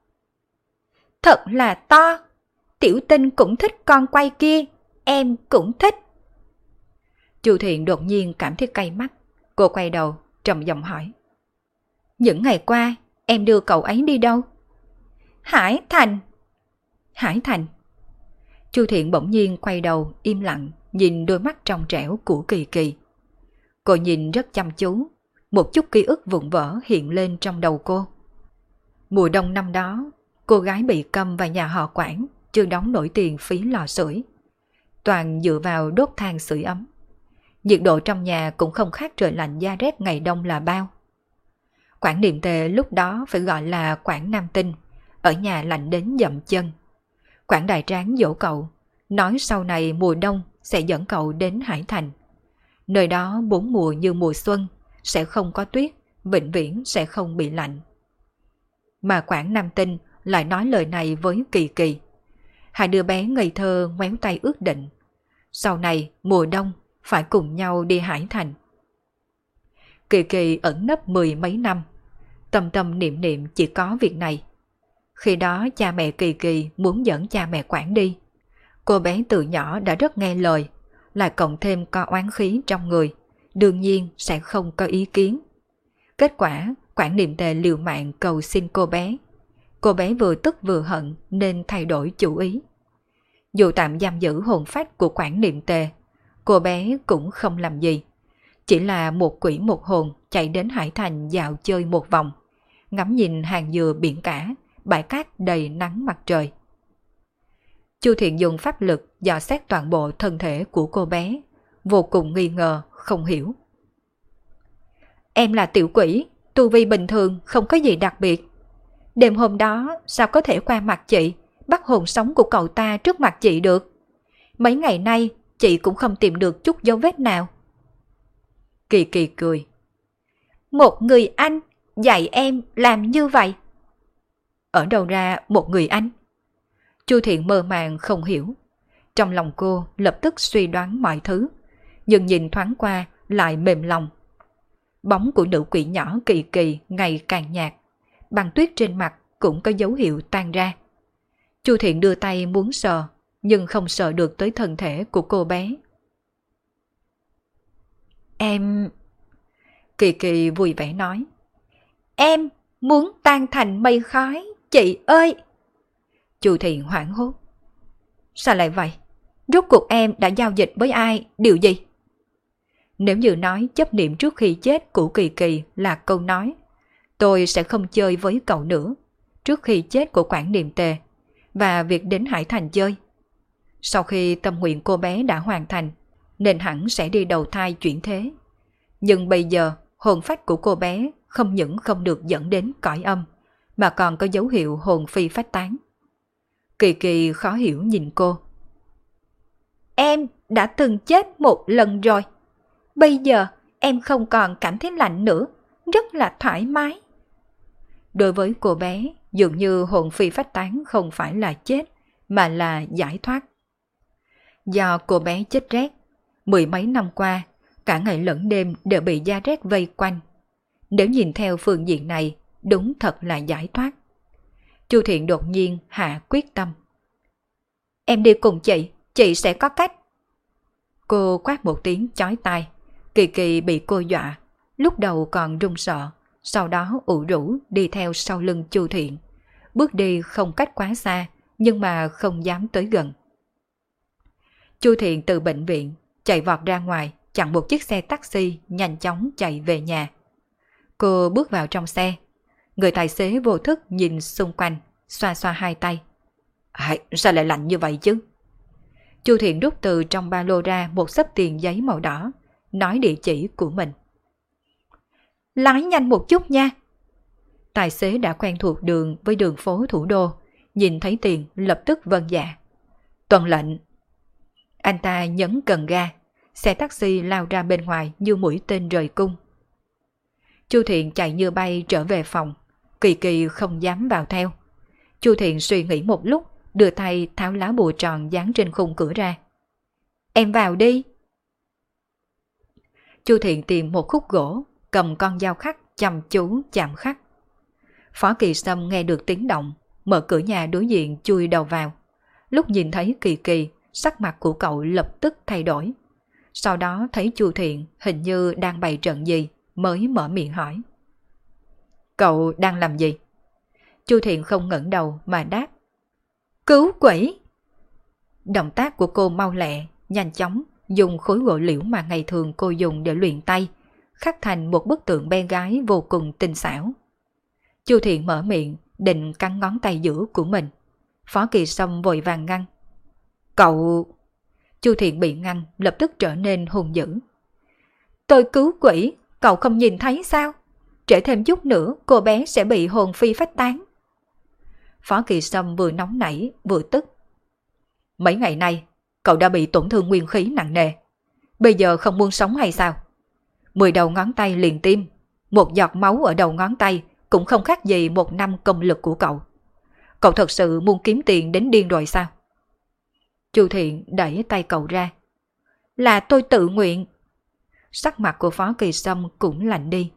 Thật là to. Tiểu Tinh cũng thích con quay kia, em cũng thích. Chu Thiện đột nhiên cảm thấy cay mắt. Cô quay đầu, trầm giọng hỏi. Những ngày qua, em đưa cậu ấy đi đâu? Hải Thành. Hải Thành? Chu Thiện bỗng nhiên quay đầu, im lặng, nhìn đôi mắt trong trẻo của Kỳ Kỳ. Cô nhìn rất chăm chú, một chút ký ức vụn vỡ hiện lên trong đầu cô. Mùa đông năm đó, cô gái bị câm và nhà họ Quản chưa đóng nổi tiền phí lò sưởi. Toàn dựa vào đốt than sưởi ấm. Nhiệt độ trong nhà cũng không khác trời lạnh da rét ngày đông là bao. Quản Niệm Tề lúc đó phải gọi là Quản Nam Tinh, ở nhà lạnh đến dậm chân. Quản Đại Tráng dỗ cậu, nói sau này mùa đông sẽ dẫn cậu đến Hải Thành. Nơi đó 4 mùa như mùa xuân, sẽ không có tuyết, vĩnh viễn sẽ không bị lạnh. Mà Quản Nam Tinh lại nói lời này với Kỳ Kỳ. Hai đứa bé ngây thơ ngoéo tay ước định. Sau này mùa đông phải cùng nhau đi Hải Thành. Kỳ Kỳ ẩn nấp 10 mấy năm, tâm tâm niệm niệm chỉ có việc này. Khi đó cha mẹ Kỳ Kỳ muốn dẫn cha mẹ Quản đi. Cô bé từ nhỏ đã rất nghe lời, lại cộng thêm có oán khí trong người, đương nhiên sẽ không có ý kiến. Kết quả Quản Niệm Tề liều mạng cầu xin cô bé. Cô bé vừa tức vừa hận nên thay đổi chủ ý. Dù tạm giam giữ hồn phách của Quản Niệm Tề, cô bé cũng không làm gì. Chỉ là một quỷ một hồn chạy đến Hải Thành dạo chơi một vòng, ngắm nhìn hàng dừa biển cả, bãi cát đầy nắng mặt trời. Chu Thiện dùng pháp lực dò xét toàn bộ thân thể của cô bé, vô cùng nghi ngờ, không hiểu. Em là tiểu quỷ, tu vi bình thường không có gì đặc biệt. Đêm hôm đó sao có thể qua mặt chị, bắt hồn sống của cậu ta trước mặt chị được? Mấy ngày nay chị cũng không tìm được chút dấu vết nào. Kỳ Kỳ cười. Một người anh dạy em làm như vậy. Ở đâu ra một người anh? Chu Thiện mơ màng không hiểu. Trong lòng cô lập tức suy đoán mọi thứ, nhưng nhìn thoáng qua lại mềm lòng. Bóng của nữ quỷ nhỏ Kỳ Kỳ ngày càng nhạt, băng tuyết trên mặt cũng có dấu hiệu tan ra. Chu Thiện đưa tay muốn sờ, nhưng không sờ được tới thân thể của cô bé. Em... Kỳ Kỳ vui vẻ nói. Em muốn tan thành mây khói, chị ơi! Chu Thiện hoảng hốt. Sao lại vậy? Rốt cuộc em đã giao dịch với ai, điều gì? Nếu như nói chấp niệm trước khi chết của Kỳ Kỳ là câu nói, tôi sẽ không chơi với cậu nữa, trước khi chết của Quản Niệm Tề, và việc đến Hải Thành chơi. Sau khi tâm nguyện cô bé đã hoàn thành, nên hẳn sẽ đi đầu thai chuyển thế. Nhưng bây giờ, hồn phách của cô bé không những không được dẫn đến cõi âm, mà còn có dấu hiệu hồn phi phách tán. Kỳ Kỳ khó hiểu nhìn cô. Em đã từng chết một lần rồi. Bây giờ em không còn cảm thấy lạnh nữa, rất là thoải mái. Đối với cô bé, dường như hồn phi phách tán không phải là chết, mà là giải thoát. Do cô bé chết rét, 10 mấy năm qua, cả ngày lẫn đêm đều bị da rét vây quanh. Nếu nhìn theo phương diện này, đúng thật là giải thoát. Chu Thiện đột nhiên hạ quyết tâm. Em đi cùng chị sẽ có cách. Cô quát một tiếng chói tai. Kỳ Kỳ bị cô dọa, lúc đầu còn run sợ, sau đó ủ rũ đi theo sau lưng Chu Thiện. Bước đi không cách quá xa, nhưng mà không dám tới gần. Chu Thiện từ bệnh viện chạy vọt ra ngoài, chặn một chiếc xe taxi nhanh chóng chạy về nhà. Cô bước vào trong xe. Người tài xế vô thức nhìn xung quanh, xoa xoa hai tay. Sao lại lạnh như vậy chứ? Chu Thiện rút từ trong ba lô ra một xấp tiền giấy màu đỏ, nói địa chỉ của mình. Lái nhanh một chút nha. Tài xế đã quen thuộc đường với đường phố thủ đô, nhìn thấy tiền lập tức vâng dạ. Tuân lệnh. Anh ta nhấn cần ga, xe taxi lao ra bên ngoài như mũi tên rời cung. Chu Thiện chạy như bay trở về phòng, Kỳ Kỳ không dám vào theo. Chu Thiện suy nghĩ một lúc, đưa tay tháo lá bùa tròn dán trên khung cửa ra. Em vào đi. Chu Thiện tìm một khúc gỗ, cầm con dao khắc chăm chú chạm khắc. Phó Kỳ Sâm nghe được tiếng động, mở cửa nhà đối diện chui đầu vào. Lúc nhìn thấy Kỳ Kỳ, sắc mặt của cậu lập tức thay đổi. Sau đó thấy Chu Thiện hình như đang bày trận gì, mới mở miệng hỏi. Cậu đang làm gì? Chu Thiện không ngẩng đầu mà đáp. Cứu quỷ! Động tác của cô mau lẹ, nhanh chóng, dùng khối gỗ liễu mà ngày thường cô dùng để luyện tay, khắc thành một bức tượng bé gái vô cùng tinh xảo. Chu Thiện mở miệng, định cắn ngón tay giữa của mình. Phó Kỳ Sâm vội vàng ngăn. Cậu... Chu Thiện bị ngăn, lập tức trở nên hung dữ. Tôi cứu quỷ, cậu không nhìn thấy sao? Trễ thêm chút nữa, cô bé sẽ bị hồn phi phách tán. Phó Kỳ Sâm vừa nóng nảy, vừa tức. Mấy ngày nay, cậu đã bị tổn thương nguyên khí nặng nề. Bây giờ không muốn sống hay sao? 10 đầu ngón tay liền tim, một giọt máu ở đầu ngón tay cũng không khác gì 1 năm công lực của cậu. Cậu thật sự muốn kiếm tiền đến điên rồi sao? Chu Thiện đẩy tay cậu ra. Là tôi tự nguyện. Sắc mặt của Phó Kỳ Sâm cũng lạnh đi.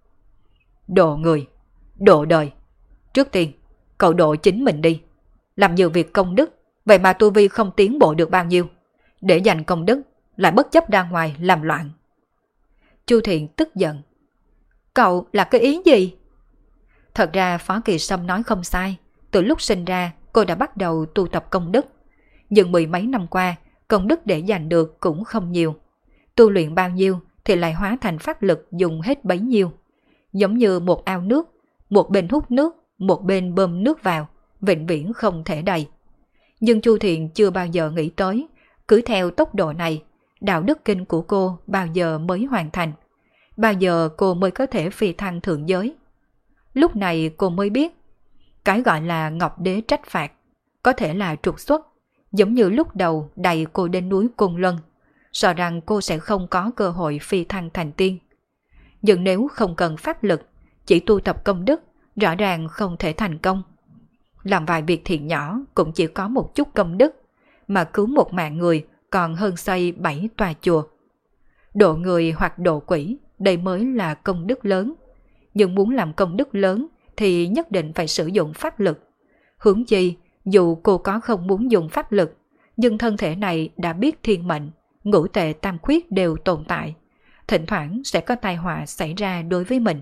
Độ người, độ đời. Trước tiên, cậu độ chính mình đi. Làm nhiều việc công đức, vậy mà tu vi không tiến bộ được bao nhiêu. Để giành công đức, lại bất chấp ra ngoài làm loạn. Chu Thiện tức giận. Cậu là cái ý gì? Thật ra Phó Kỳ Sâm nói không sai. Từ lúc sinh ra, cô đã bắt đầu tu tập công đức. Nhưng 10 mấy năm qua, công đức để giành được cũng không nhiều. Tu luyện bao nhiêu thì lại hóa thành pháp lực dùng hết bấy nhiêu. Giống như một ao nước, một bên hút nước, một bên bơm nước vào, vĩnh viễn không thể đầy. Nhưng Chu Thiện chưa bao giờ nghĩ tới, cứ theo tốc độ này, đạo đức kinh của cô bao giờ mới hoàn thành, bao giờ cô mới có thể phi thăng thượng giới. Lúc này cô mới biết, cái gọi là Ngọc Đế trách phạt, có thể là trục xuất, giống như lúc đầu đẩy cô đến núi Côn Luân, sợ rằng cô sẽ không có cơ hội phi thăng thành tiên. Nhưng nếu không cần pháp lực, chỉ tu tập công đức, rõ ràng không thể thành công. Làm vài việc thiện nhỏ cũng chỉ có một chút công đức, mà cứu một mạng người còn hơn xây 7 tòa chùa. Độ người hoặc độ quỷ, đây mới là công đức lớn. Nhưng muốn làm công đức lớn thì nhất định phải sử dụng pháp lực. Huống chi, dù cô có không muốn dùng pháp lực, nhưng thân thể này đã biết thiên mệnh, ngũ tệ tam khuyết đều tồn tại. Thỉnh thoảng sẽ có tai họa xảy ra đối với mình.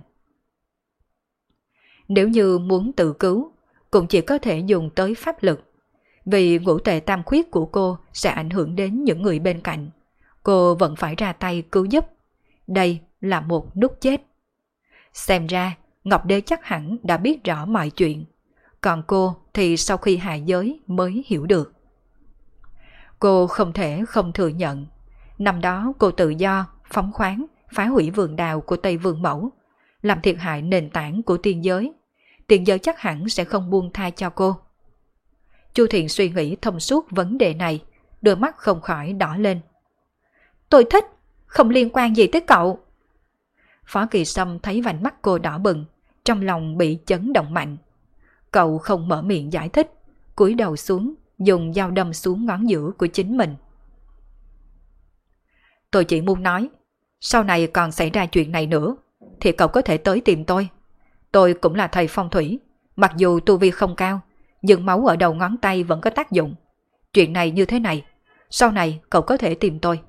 Nếu như muốn tự cứu, cũng chỉ có thể dùng tới pháp lực. Vì ngũ tệ tam khuyết của cô sẽ ảnh hưởng đến những người bên cạnh. Cô vẫn phải ra tay cứu giúp. Đây là một nút chết. Xem ra, Ngọc Đế chắc hẳn đã biết rõ mọi chuyện. Còn cô thì sau khi hạ giới mới hiểu được. Cô không thể không thừa nhận. Năm đó cô tự do, phóng khoáng, phá hủy vườn đào của Tây Vương Mẫu, làm thiệt hại nền tảng của tiên giới. Tiên giới chắc hẳn sẽ không buông tha cho cô. Chu Thiện suy nghĩ thông suốt vấn đề này, đôi mắt không khỏi đỏ lên. Tôi thích, không liên quan gì tới cậu. Phó Kỳ Sâm thấy vành mắt cô đỏ bừng, trong lòng bị chấn động mạnh. Cậu không mở miệng giải thích, cúi đầu xuống, dùng dao đâm xuống ngón giữa của chính mình. Tôi chỉ muốn nói, Sau này còn xảy ra chuyện này nữa, thì cậu có thể tới tìm tôi. Tôi cũng là thầy phong thủy, mặc dù tu vi không cao, nhưng máu ở đầu ngón tay vẫn có tác dụng. Chuyện này như thế này, sau này cậu có thể tìm tôi.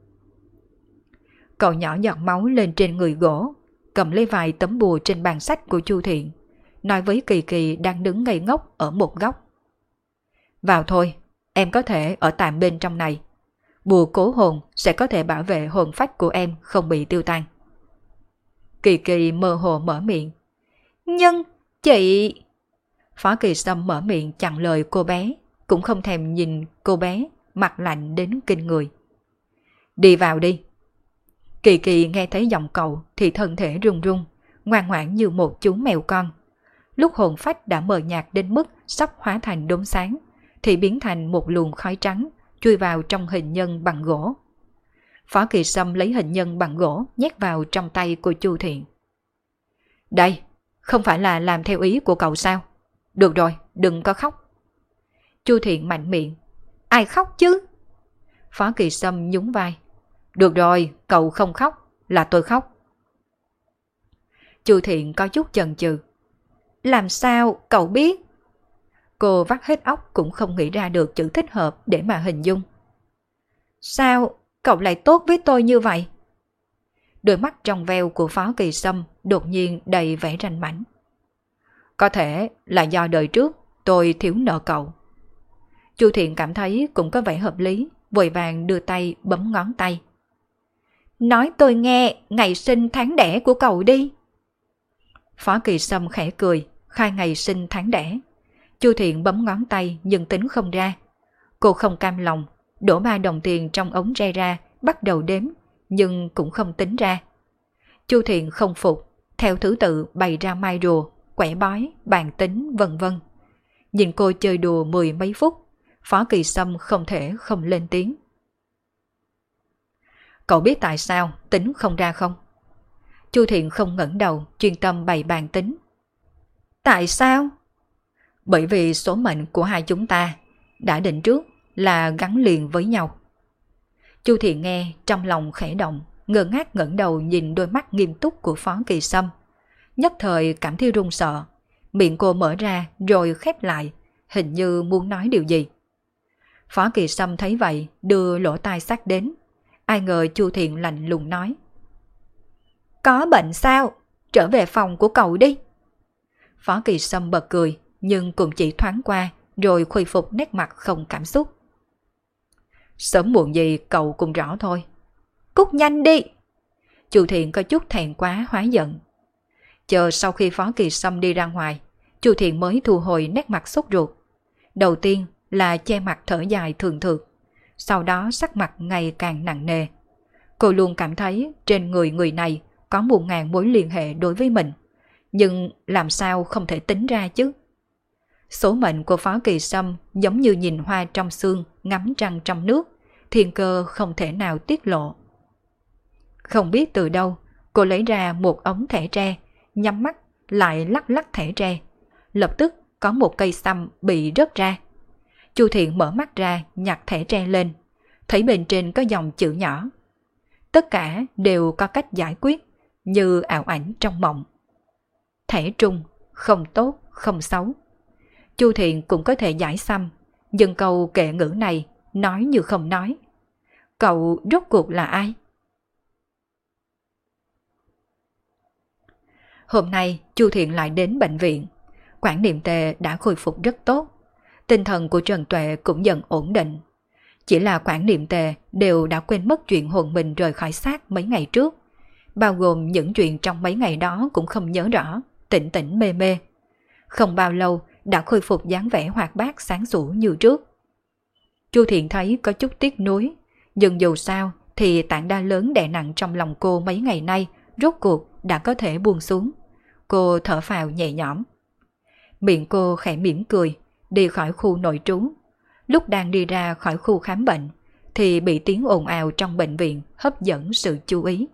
Cậu nhỏ giọt máu lên trên người gỗ, cầm lấy vài tấm bùa trên bàn sách của Chu Thiện, nói với Kỳ Kỳ đang đứng ngây ngốc ở một góc. Vào thôi, em có thể ở tạm bên trong này. Bùa cố hồn sẽ có thể bảo vệ hồn phách của em không bị tiêu tan. Kỳ Kỳ mơ hồ mở miệng. Nhưng, chị... Phó Kỳ Sâm mở miệng chặn lời cô bé, cũng không thèm nhìn cô bé, mặt lạnh đến kinh người. Đi vào đi. Kỳ Kỳ nghe thấy giọng cậu thì thân thể run run, ngoan ngoãn như một chú mèo con. Lúc hồn phách đã mờ nhạt đến mức sắp hóa thành đốm sáng, thì biến thành một luồng khói trắng, chui vào trong hình nhân bằng gỗ. Phó Kỳ Sâm lấy hình nhân bằng gỗ nhét vào trong tay của Chu Thiện. Đây, không phải là làm theo ý của cậu sao? Được rồi, đừng có khóc. Chu Thiện mạnh miệng. Ai khóc chứ? Phó Kỳ Sâm nhún vai. Được rồi, cậu không khóc, là tôi khóc. Chu Thiện có chút chần chừ. Làm sao cậu biết? Cô vắt hết óc cũng không nghĩ ra được chữ thích hợp để mà hình dung. Sao cậu lại tốt với tôi như vậy? Đôi mắt trong veo của Phó Kỳ Sâm đột nhiên đầy vẻ ranh mãnh. Có thể là do đời trước tôi thiếu nợ cậu. Chu Thiện cảm thấy cũng có vẻ hợp lý, vội vàng đưa tay bấm ngón tay. Nói tôi nghe ngày sinh tháng đẻ của cậu đi. Phó Kỳ Sâm khẽ cười, khai ngày sinh tháng đẻ. Chu Thiện bấm ngón tay nhưng tính không ra. Cô không cam lòng, đổ 3 đồng tiền trong ống tre ra, bắt đầu đếm, nhưng cũng không tính ra. Chu Thiện không phục, theo thứ tự bày ra mai rùa, quẻ bói, bàn tính, vân vân. Nhìn cô chơi đùa 10 mấy phút, Phó Kỳ Sâm không thể không lên tiếng. Cậu biết tại sao tính không ra không? Chu Thiện không ngẩng đầu, chuyên tâm bày bàn tính. Tại sao? Bởi vì số mệnh của hai chúng ta đã định trước là gắn liền với nhau. Chu Thiện nghe trong lòng khẽ động, ngơ ngác ngẩng đầu nhìn đôi mắt nghiêm túc của Phó Kỳ Sâm. Nhất thời cảm thấy run sợ, miệng cô mở ra rồi khép lại, hình như muốn nói điều gì. Phó Kỳ Sâm thấy vậy, đưa lỗ tai sát đến. Ai ngờ Chu Thiện lạnh lùng nói. Có bệnh sao? Trở về phòng của cậu đi. Phó Kỳ Sâm bật cười, nhưng cũng chỉ thoáng qua, rồi khôi phục nét mặt không cảm xúc. Sớm muộn gì cậu cũng rõ thôi. Cút nhanh đi. Chu Thiện có chút thẹn quá hóa giận. Chờ sau khi Phó Kỳ Sâm đi ra ngoài, Chu Thiện mới thu hồi nét mặt sốt ruột. Đầu tiên là che mặt thở dài thường thượt, sau đó sắc mặt ngày càng nặng nề. Cô luôn cảm thấy trên người này có 1000 mối liên hệ đối với mình, nhưng làm sao không thể tính ra chứ? Số mệnh của Phó Kỳ Sâm giống như nhìn hoa trong xương, ngắm trăng trong nước, thiên cơ không thể nào tiết lộ. Không biết từ đâu, cô lấy ra một ống thẻ tre, nhắm mắt lại lắc lắc thẻ tre. Lập tức có một cây xăm bị rớt ra. Chu Thiện mở mắt ra, nhặt thẻ tre lên, thấy bên trên có dòng chữ nhỏ. Tất cả đều có cách giải quyết, như ảo ảnh trong mộng. Thẻ trung, không tốt, không xấu. Chu Thiện cũng có thể giải xăm, nhưng câu kệ ngữ này nói như không nói. Cậu rốt cuộc là ai? Hôm nay Chu Thiện lại đến bệnh viện. Quản Niệm Tề đã khôi phục rất tốt. Tinh thần của Trần Tuệ cũng dần ổn định. Chỉ là Quản Niệm Tề đều đã quên mất chuyện hồn mình rời khỏi xác mấy ngày trước. Bao gồm những chuyện trong mấy ngày đó cũng không nhớ rõ, tỉnh tỉnh mê mê. Không bao lâu đã khôi phục dáng vẻ hoạt bát sáng sủa như trước. Chu Thiện thấy có chút tiếc nuối, nhưng dù sao thì tảng đá lớn đè nặng trong lòng cô mấy ngày nay rốt cuộc đã có thể buông xuống. Cô thở phào nhẹ nhõm. Miệng cô khẽ mỉm cười, đi khỏi khu nội trú. Lúc đang đi ra khỏi khu khám bệnh thì bị tiếng ồn ào trong bệnh viện hấp dẫn sự chú ý.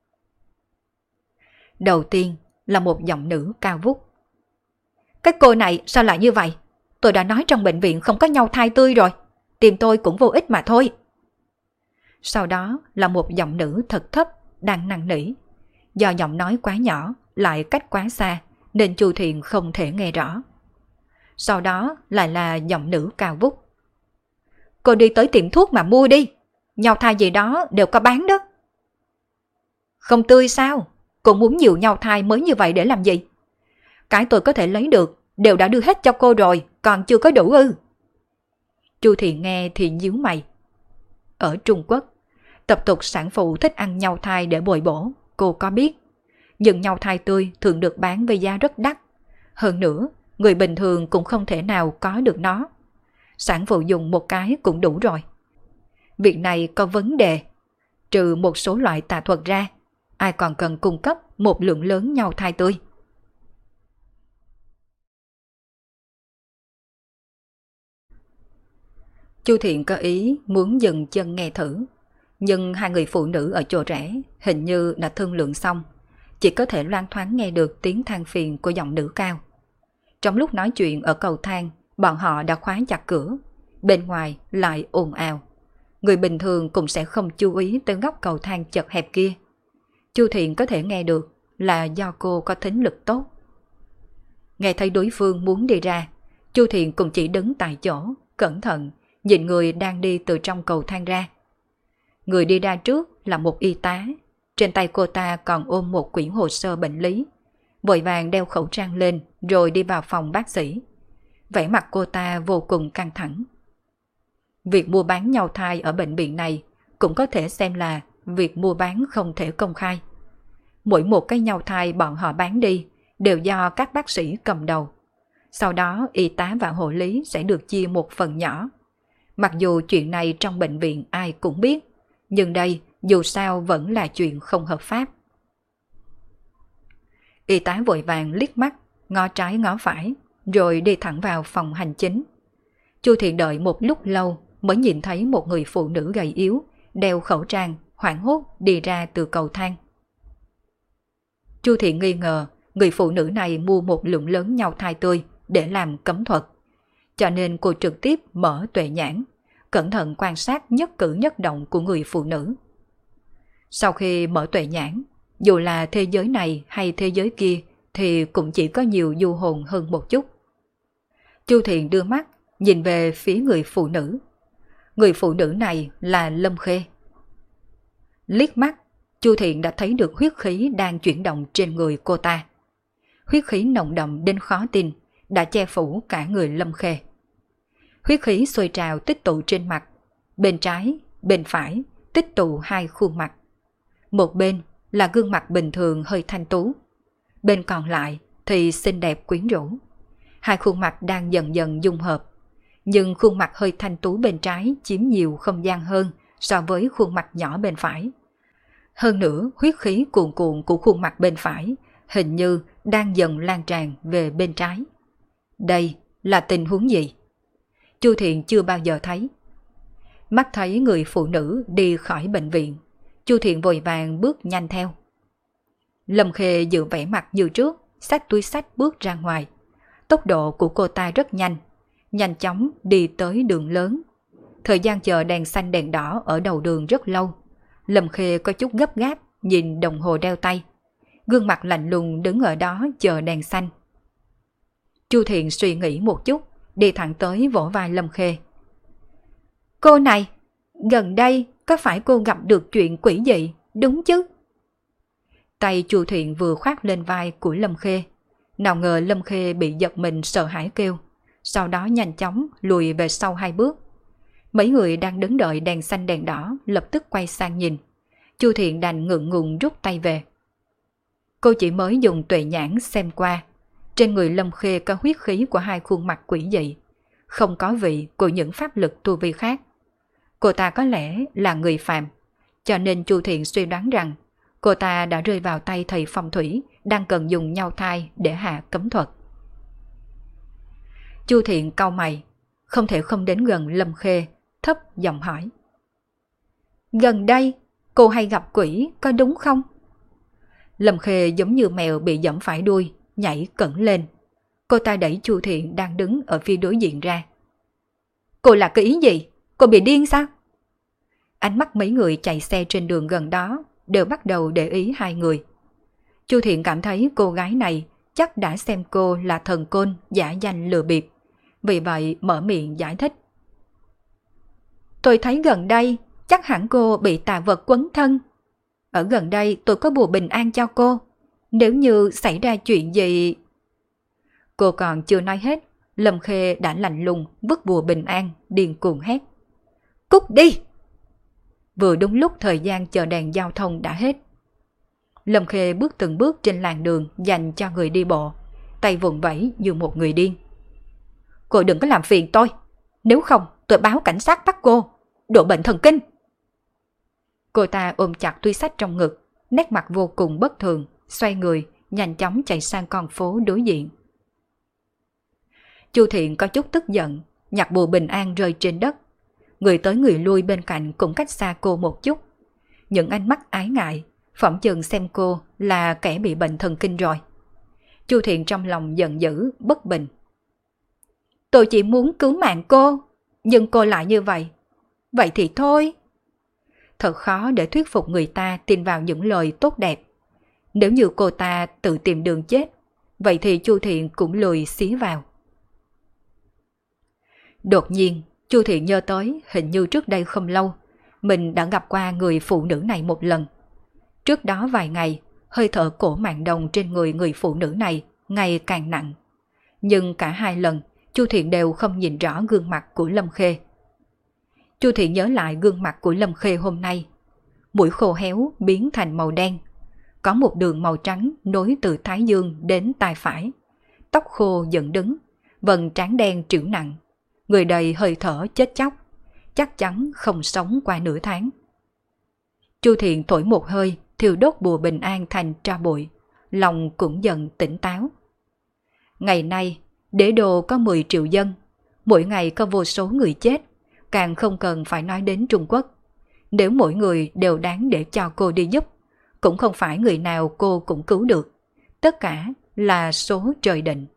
Đầu tiên là một giọng nữ cao vút. Cái cô này sao lại như vậy? Tôi đã nói trong bệnh viện không có nhau thai tươi rồi. Tìm tôi cũng vô ích mà thôi. Sau đó là một giọng nữ thật thấp, đang năn nỉ. Do giọng nói quá nhỏ, lại cách quá xa, nên Chu Thiện không thể nghe rõ. Sau đó lại là giọng nữ cao vút. Cô đi tới tiệm thuốc mà mua đi, nhau thai gì đó đều có bán đó. Không tươi sao? Cô muốn nhiều nhau thai mới như vậy để làm gì? Cái tôi có thể lấy được đều đã đưa hết cho cô rồi, còn chưa có đủ ư? Chu Thiện nghe thì nhíu mày. Ở Trung Quốc, tập tục sản phụ thích ăn nhau thai để bồi bổ, cô có biết. Nhưng nhau thai tươi thường được bán với giá rất đắt. Hơn nữa, người bình thường cũng không thể nào có được nó. Sản phụ dùng một cái cũng đủ rồi. Việc này có vấn đề. Trừ một số loại tà thuật ra, ai còn cần cung cấp một lượng lớn nhau thai tươi. Chu Thiện có ý muốn dừng chân nghe thử, nhưng hai người phụ nữ ở chỗ rẽ hình như đã thương lượng xong, chỉ có thể loang thoáng nghe được tiếng than phiền của giọng nữ cao. Trong lúc nói chuyện ở cầu thang, bọn họ đã khóa chặt cửa, bên ngoài lại ồn ào. Người bình thường cũng sẽ không chú ý tới góc cầu thang chật hẹp kia. Chu Thiện có thể nghe được là do cô có thính lực tốt. Nghe thấy đối phương muốn đi ra, Chu Thiện cũng chỉ đứng tại chỗ, cẩn thận nhìn người đang đi từ trong cầu thang ra. Người đi ra trước là một y tá, trên tay cô ta còn ôm một quyển hồ sơ bệnh lý, vội vàng đeo khẩu trang lên rồi đi vào phòng bác sĩ. Vẻ mặt cô ta vô cùng căng thẳng. Việc mua bán nhau thai ở bệnh viện này cũng có thể xem là việc mua bán không thể công khai. Mỗi một cái nhau thai bọn họ bán đi đều do các bác sĩ cầm đầu. Sau đó y tá và hộ lý sẽ được chia một phần nhỏ. Mặc dù chuyện này trong bệnh viện ai cũng biết, nhưng đây dù sao vẫn là chuyện không hợp pháp. Y tá vội vàng liếc mắt, ngó trái ngó phải, rồi đi thẳng vào phòng hành chính. Chu Thiện đợi một lúc lâu mới nhìn thấy một người phụ nữ gầy yếu, đeo khẩu trang, hoảng hốt đi ra từ cầu thang. Chu Thiện nghi ngờ người phụ nữ này mua một lượng lớn nhau thai tươi để làm cấm thuật. Cho nên cô trực tiếp mở tuệ nhãn, cẩn thận quan sát nhất cử nhất động của người phụ nữ. Sau khi mở tuệ nhãn, dù là thế giới này hay thế giới kia thì cũng chỉ có nhiều du hồn hơn một chút. Chu Thiện đưa mắt nhìn về phía người phụ nữ. Người phụ nữ này là Lâm Khê. Liếc mắt, Chu Thiện đã thấy được huyết khí đang chuyển động trên người cô ta. Huyết khí nồng đậm đến khó tin, đã che phủ cả người Lâm Khê. Huyết khí sôi trào tích tụ trên mặt, bên trái, bên phải tích tụ hai khuôn mặt. Một bên là gương mặt bình thường hơi thanh tú, bên còn lại thì xinh đẹp quyến rũ. Hai khuôn mặt đang dần dần dung hợp, nhưng khuôn mặt hơi thanh tú bên trái chiếm nhiều không gian hơn so với khuôn mặt nhỏ bên phải. Hơn nữa, huyết khí cuồn cuộn của khuôn mặt bên phải hình như đang dần lan tràn về bên trái. Đây là tình huống gì? Chu Thiện chưa bao giờ thấy. Mắt thấy người phụ nữ đi khỏi bệnh viện, Chu Thiện vội vàng bước nhanh theo. Lâm Khê giữ vẻ mặt như trước, xách túi xách bước ra ngoài. Tốc độ của cô ta rất nhanh, nhanh chóng đi tới đường lớn. Thời gian chờ đèn xanh đèn đỏ ở đầu đường rất lâu. Lâm Khê có chút gấp gáp nhìn đồng hồ đeo tay, gương mặt lạnh lùng đứng ở đó chờ đèn xanh. Chu Thiện suy nghĩ một chút, đi thẳng tới vỗ vai Lâm Khê. Cô này, gần đây có phải cô gặp được chuyện quỷ dị, đúng chứ? Tay Chu Thiện vừa khoác lên vai của Lâm Khê. Nào ngờ Lâm Khê bị giật mình sợ hãi kêu, sau đó nhanh chóng lùi về sau 2 bước. Mấy người đang đứng đợi đèn xanh đèn đỏ lập tức quay sang nhìn. Chu Thiện đành ngượng ngùng rút tay về. Cô chỉ mới dùng tuệ nhãn xem qua. Trên người Lâm Khê có huyết khí của hai khuôn mặt quỷ dị, không có vị của những pháp lực tu vi khác. Cô ta có lẽ là người phàm, cho nên Chu Thiện suy đoán rằng cô ta đã rơi vào tay thầy phong thủy đang cần dùng nhau thai để hạ cấm thuật. Chu Thiện cau mày, không thể không đến gần Lâm Khê, thấp giọng hỏi. Gần đây, cô hay gặp quỷ, có đúng không? Lâm Khê giống như mèo bị giẫm phải đuôi, nhảy cẩn lên. Cô ta đẩy Chu Thiện đang đứng ở phía đối diện ra. Cô là cái ý gì? Cô bị điên sao? Ánh mắt mấy người chạy xe trên đường gần đó đều bắt đầu để ý hai người. Chu Thiện cảm thấy cô gái này chắc đã xem cô là thần côn giả danh lừa bịp, vì vậy mở miệng giải thích. Tôi thấy gần đây chắc hẳn cô bị tà vật quấn thân. Ở gần đây tôi có bùa bình an cho cô. Nếu như xảy ra chuyện gì... Cô còn chưa nói hết, Lâm Khê đã lạnh lùng vứt bùa bình an, điên cuồng hét. Cút đi! Vừa đúng lúc thời gian chờ đèn giao thông đã hết. Lâm Khê bước từng bước trên làn đường dành cho người đi bộ, tay vùng vẫy như một người điên. Cô đừng có làm phiền tôi, nếu không tôi báo cảnh sát bắt cô, độ bệnh thần kinh. Cô ta ôm chặt túi xách trong ngực, nét mặt vô cùng bất thường, xoay người, nhanh chóng chạy sang con phố đối diện. Chu Thiện có chút tức giận, nhặt bùa bình an rơi trên đất. Người tới người lui bên cạnh cũng cách xa cô một chút. Những ánh mắt ái ngại, phỏng chừng xem cô là kẻ bị bệnh thần kinh rồi. Chu Thiện trong lòng giận dữ, bất bình. Tôi chỉ muốn cứu mạng cô, nhưng cô lại như vậy. Vậy thì thôi. Thật khó để thuyết phục người ta tin vào những lời tốt đẹp. Nếu như cô ta tự tìm đường chết, vậy thì Chu Thiện cũng lười xí vào. Đột nhiên, Chu Thiện nhớ tới hình như trước đây không lâu, mình đã gặp qua người phụ nữ này một lần. Trước đó vài ngày, hơi thở cổ mạng đồng trên người phụ nữ này ngày càng nặng. Nhưng cả hai lần, Chu Thiện đều không nhìn rõ gương mặt của Lâm Khê. Chu Thiện nhớ lại gương mặt của Lâm Khê hôm nay. Mũi khô héo biến thành màu đen. Có một đường màu trắng nối từ thái dương đến tai phải. Tóc khô dựng đứng, vầng trán đen trĩu nặng. Người đầy hơi thở chết chóc, chắc chắn không sống qua nửa tháng. Chu Thiện thổi một hơi, thiêu đốt bùa bình an thành tro bụi, lòng cũng dần tỉnh táo. Ngày nay, đế đô có 10 triệu dân, mỗi ngày có vô số người chết, càng không cần phải nói đến Trung Quốc. Nếu mỗi người đều đáng để cho cô đi giúp, cũng không phải người nào cô cũng cứu được. Tất cả là số trời định.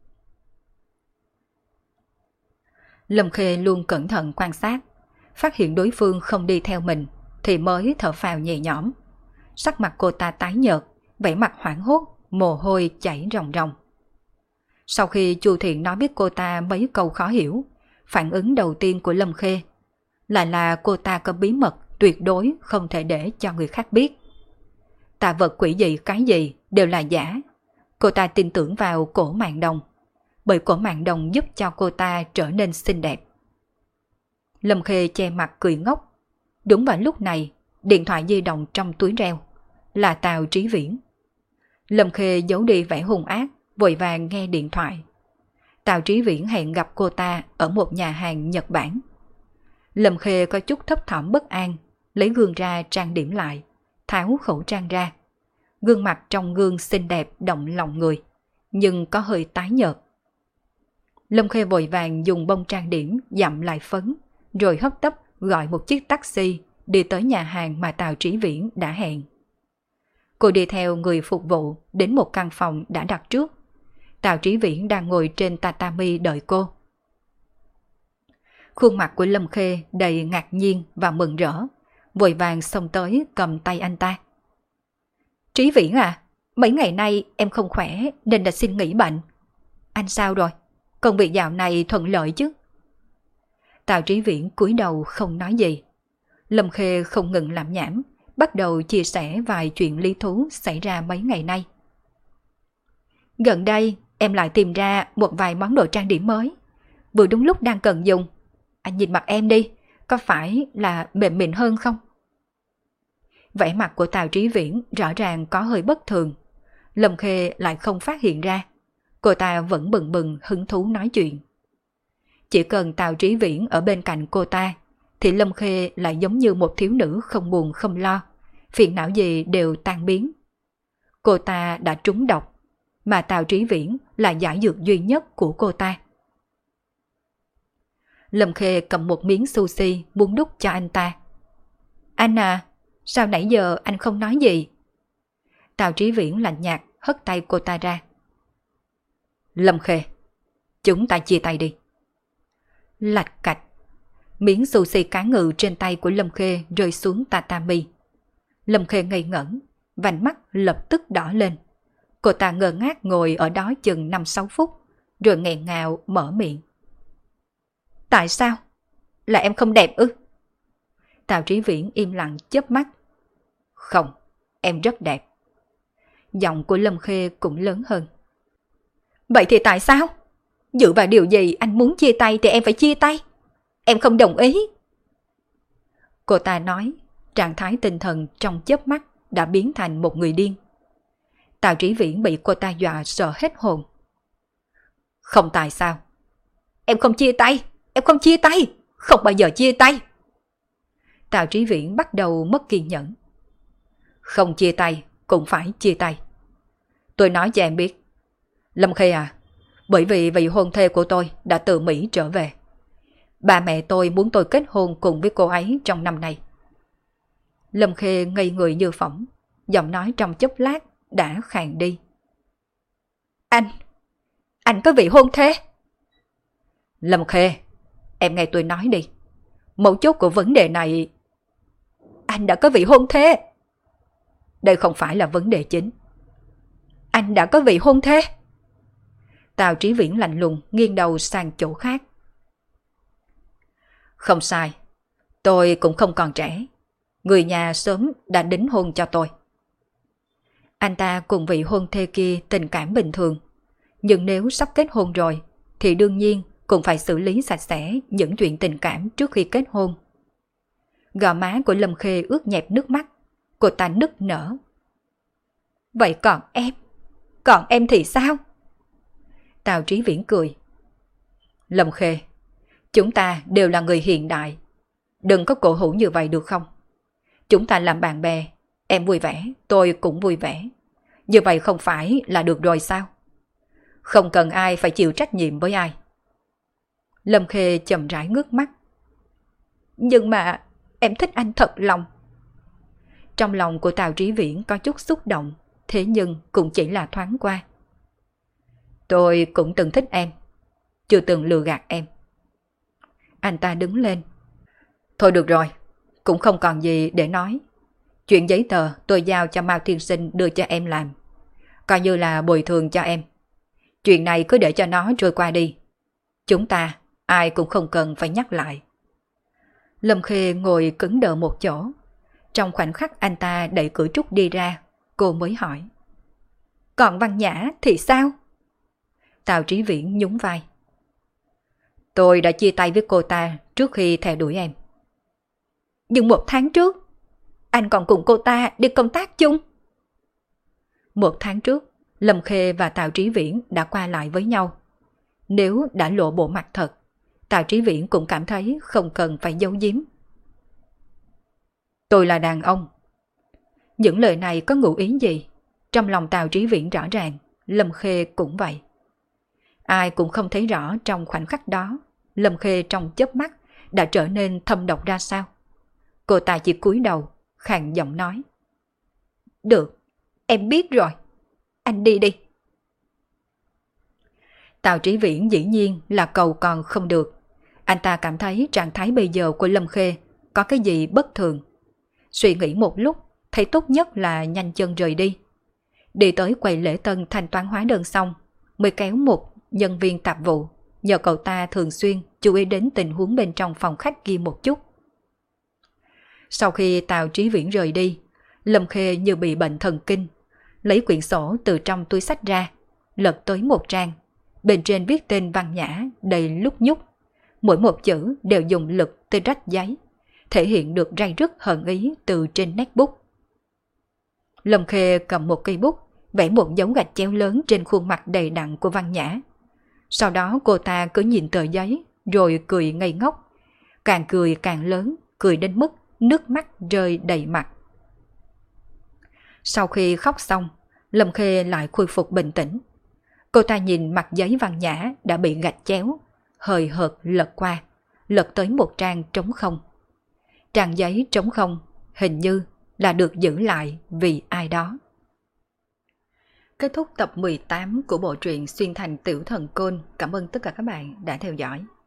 Lâm Khê luôn cẩn thận quan sát, phát hiện đối phương không đi theo mình thì mới thở phào nhẹ nhõm. Sắc mặt cô ta tái nhợt, vẻ mặt hoảng hốt, mồ hôi chảy ròng ròng. Sau khi Chu Thiện nói biết cô ta mấy câu khó hiểu, phản ứng đầu tiên của Lâm Khê lại là cô ta có bí mật tuyệt đối không thể để cho người khác biết. Tà vật quỷ dị cái gì đều là giả. Cô ta tin tưởng vào cổ mạng đồng, bởi cổ mạng đồng giúp cho cô ta trở nên xinh đẹp. Lâm Khê che mặt cười ngốc. Đúng vào lúc này, điện thoại di động trong túi reo. Là Tào Trí Viễn. Lâm Khê giấu đi vẻ hung ác, vội vàng nghe điện thoại. Tào Trí Viễn hẹn gặp cô ta ở một nhà hàng Nhật Bản. Lâm Khê có chút thấp thỏm bất an, lấy gương ra trang điểm lại, tháo khẩu trang ra. Gương mặt trong gương xinh đẹp động lòng người, nhưng có hơi tái nhợt. Lâm Khê vội vàng dùng bông trang điểm dặm lại phấn, rồi hấp tấp gọi một chiếc taxi đi tới nhà hàng mà Tào Trí Viễn đã hẹn. Cô đi theo người phục vụ đến một căn phòng đã đặt trước. Tào Trí Viễn đang ngồi trên tatami đợi cô. Khuôn mặt của Lâm Khê đầy ngạc nhiên và mừng rỡ, vội vàng xông tới cầm tay anh ta. Trí Viễn à, mấy ngày nay em không khỏe nên đã xin nghỉ bệnh. Anh sao rồi? Công việc dạo này thuận lợi chứ? Tào Trí Viễn cúi đầu không nói gì. Lâm Khê không ngừng làm nhảm, bắt đầu chia sẻ vài chuyện lý thú xảy ra mấy ngày nay. Gần đây em lại tìm ra một vài món đồ trang điểm mới, vừa đúng lúc đang cần dùng. Anh nhìn mặt em đi, có phải là mềm mịn hơn không? Vẻ mặt của Tào Trí Viễn rõ ràng có hơi bất thường. Lâm Khê lại không phát hiện ra. Cô ta vẫn bừng bừng hứng thú nói chuyện. Chỉ cần Tào Trí Viễn ở bên cạnh cô ta, thì Lâm Khê lại giống như một thiếu nữ không buồn không lo, phiền não gì đều tan biến. Cô ta đã trúng độc, mà Tào Trí Viễn là giải dược duy nhất của cô ta. Lâm Khê cầm một miếng sushi muốn đút cho anh ta. Anh à, sao nãy giờ anh không nói gì? Tào Trí Viễn lạnh nhạt hất tay cô ta ra. Lâm Khê, chúng ta chia tay đi. Lạch cạch, miếng sushi cá ngừ trên tay của Lâm Khê rơi xuống tatami. Lâm Khê ngây ngẩn, vành mắt lập tức đỏ lên. Cô ta ngơ ngác ngồi ở đó chừng 5-6 phút, rồi nghẹn ngào mở miệng. Tại sao? Là em không đẹp ư? Tào Trí Viễn im lặng chớp mắt. Không, em rất đẹp. Giọng của Lâm Khê cũng lớn hơn. Vậy thì tại sao? Dựa vào điều gì anh muốn chia tay thì em phải chia tay? Em không đồng ý. Cô ta nói, trạng thái tinh thần trong chớp mắt đã biến thành một người điên. Tào Trí Viễn bị cô ta dọa sợ hết hồn. Không tại sao? Em không chia tay, em không chia tay, không bao giờ chia tay. Tào Trí Viễn bắt đầu mất kiên nhẫn. Không chia tay cũng phải chia tay. Tôi nói cho em biết, Lâm Khê à, bởi vì vị hôn thê của tôi đã từ Mỹ trở về. Ba mẹ tôi muốn tôi kết hôn cùng với cô ấy trong năm nay. Lâm Khê ngây người như phỏng, giọng nói trong chốc lát đã khàn đi. Anh có vị hôn thê? Lâm Khê, em nghe tôi nói đi. Mấu chốt của vấn đề này... Anh đã có vị hôn thê. Đây không phải là vấn đề chính. Anh đã có vị hôn thê. Tào Trí Viễn lạnh lùng nghiêng đầu sang chỗ khác. Không sai, tôi cũng không còn trẻ. Người nhà sớm đã đính hôn cho tôi. Anh ta cùng vị hôn thê kia tình cảm bình thường. Nhưng nếu sắp kết hôn rồi, thì đương nhiên cũng phải xử lý sạch sẽ những chuyện tình cảm trước khi kết hôn. Gò má của Lâm Khê ướt nhẹp nước mắt. Cô ta nức nở. Vậy còn em thì sao? Tào Trí Viễn cười. Lâm Khê, chúng ta đều là người hiện đại. Đừng có cổ hủ như vậy được không? Chúng ta làm bạn bè, em vui vẻ, tôi cũng vui vẻ. Như vậy không phải là được rồi sao? Không cần ai phải chịu trách nhiệm với ai. Lâm Khê chậm rãi ngước mắt. Nhưng mà em thích anh thật lòng. Trong lòng của Tào Trí Viễn có chút xúc động, thế nhưng cũng chỉ là thoáng qua. Tôi cũng từng thích em, chưa từng lừa gạt em. Anh ta đứng lên. Thôi được rồi, cũng không còn gì để nói. Chuyện giấy tờ tôi giao cho Mao Thiên Sinh đưa cho em làm, coi như là bồi thường cho em. Chuyện này cứ để cho nó trôi qua đi. Chúng ta ai cũng không cần phải nhắc lại. Lâm Khê ngồi cứng đờ một chỗ. Trong khoảnh khắc anh ta đẩy cửa trúc đi ra, cô mới hỏi. Còn Văn Nhã thì sao? Tào Trí Viễn nhún vai. Tôi đã chia tay với cô ta trước khi theo đuổi em. Nhưng 1 tháng trước, anh còn cùng cô ta đi công tác chung. 1 tháng trước, Lâm Khê và Tào Trí Viễn đã qua lại với nhau. Nếu đã lộ bộ mặt thật, Tào Trí Viễn cũng cảm thấy không cần phải giấu giếm. Tôi là đàn ông. Những lời này có ngụ ý gì? Trong lòng Tào Trí Viễn rõ ràng, Lâm Khê cũng vậy. Ai cũng không thấy rõ trong khoảnh khắc đó, Lâm Khê trong chớp mắt đã trở nên thâm độc ra sao. Cô ta chỉ cúi đầu, khàn giọng nói. Được, em biết rồi. Anh đi đi. Tào Trí Viễn dĩ nhiên là cầu còn không được. Anh ta cảm thấy trạng thái bây giờ của Lâm Khê có cái gì bất thường. Suy nghĩ một lúc, thấy tốt nhất là nhanh chân rời đi. Đi tới quầy lễ tân thanh toán hóa đơn xong, mới kéo một nhân viên tạp vụ, nhờ cậu ta thường xuyên chú ý đến tình huống bên trong phòng khách kia một chút. Sau khi Tào Trí Viễn rời đi, Lâm Khê như bị bệnh thần kinh, lấy quyển sổ từ trong túi xách ra, lật tới một trang. Bên trên viết tên Văn Nhã đầy lúc nhúc, mỗi một chữ đều dùng lực tới rách giấy, thể hiện được ray rứt hận ý từ trên nét bút. Lâm Khê cầm một cây bút, vẽ một dấu gạch chéo lớn trên khuôn mặt đầy đặn của Văn Nhã. Sau đó cô ta cứ nhìn tờ giấy, rồi cười ngây ngốc. Càng cười càng lớn, cười đến mức nước mắt rơi đầy mặt. Sau khi khóc xong, Lâm Khê lại khôi phục bình tĩnh. Cô ta nhìn mặt giấy Văn Nhã đã bị gạch chéo, hời hợt lật qua, lật tới một trang trống không. Trang giấy trống không hình như là được giữ lại vì ai đó. Kết thúc tập 18 của bộ truyện Xuyên Thành Tiểu Thần Côn. Cảm ơn tất cả các bạn đã theo dõi.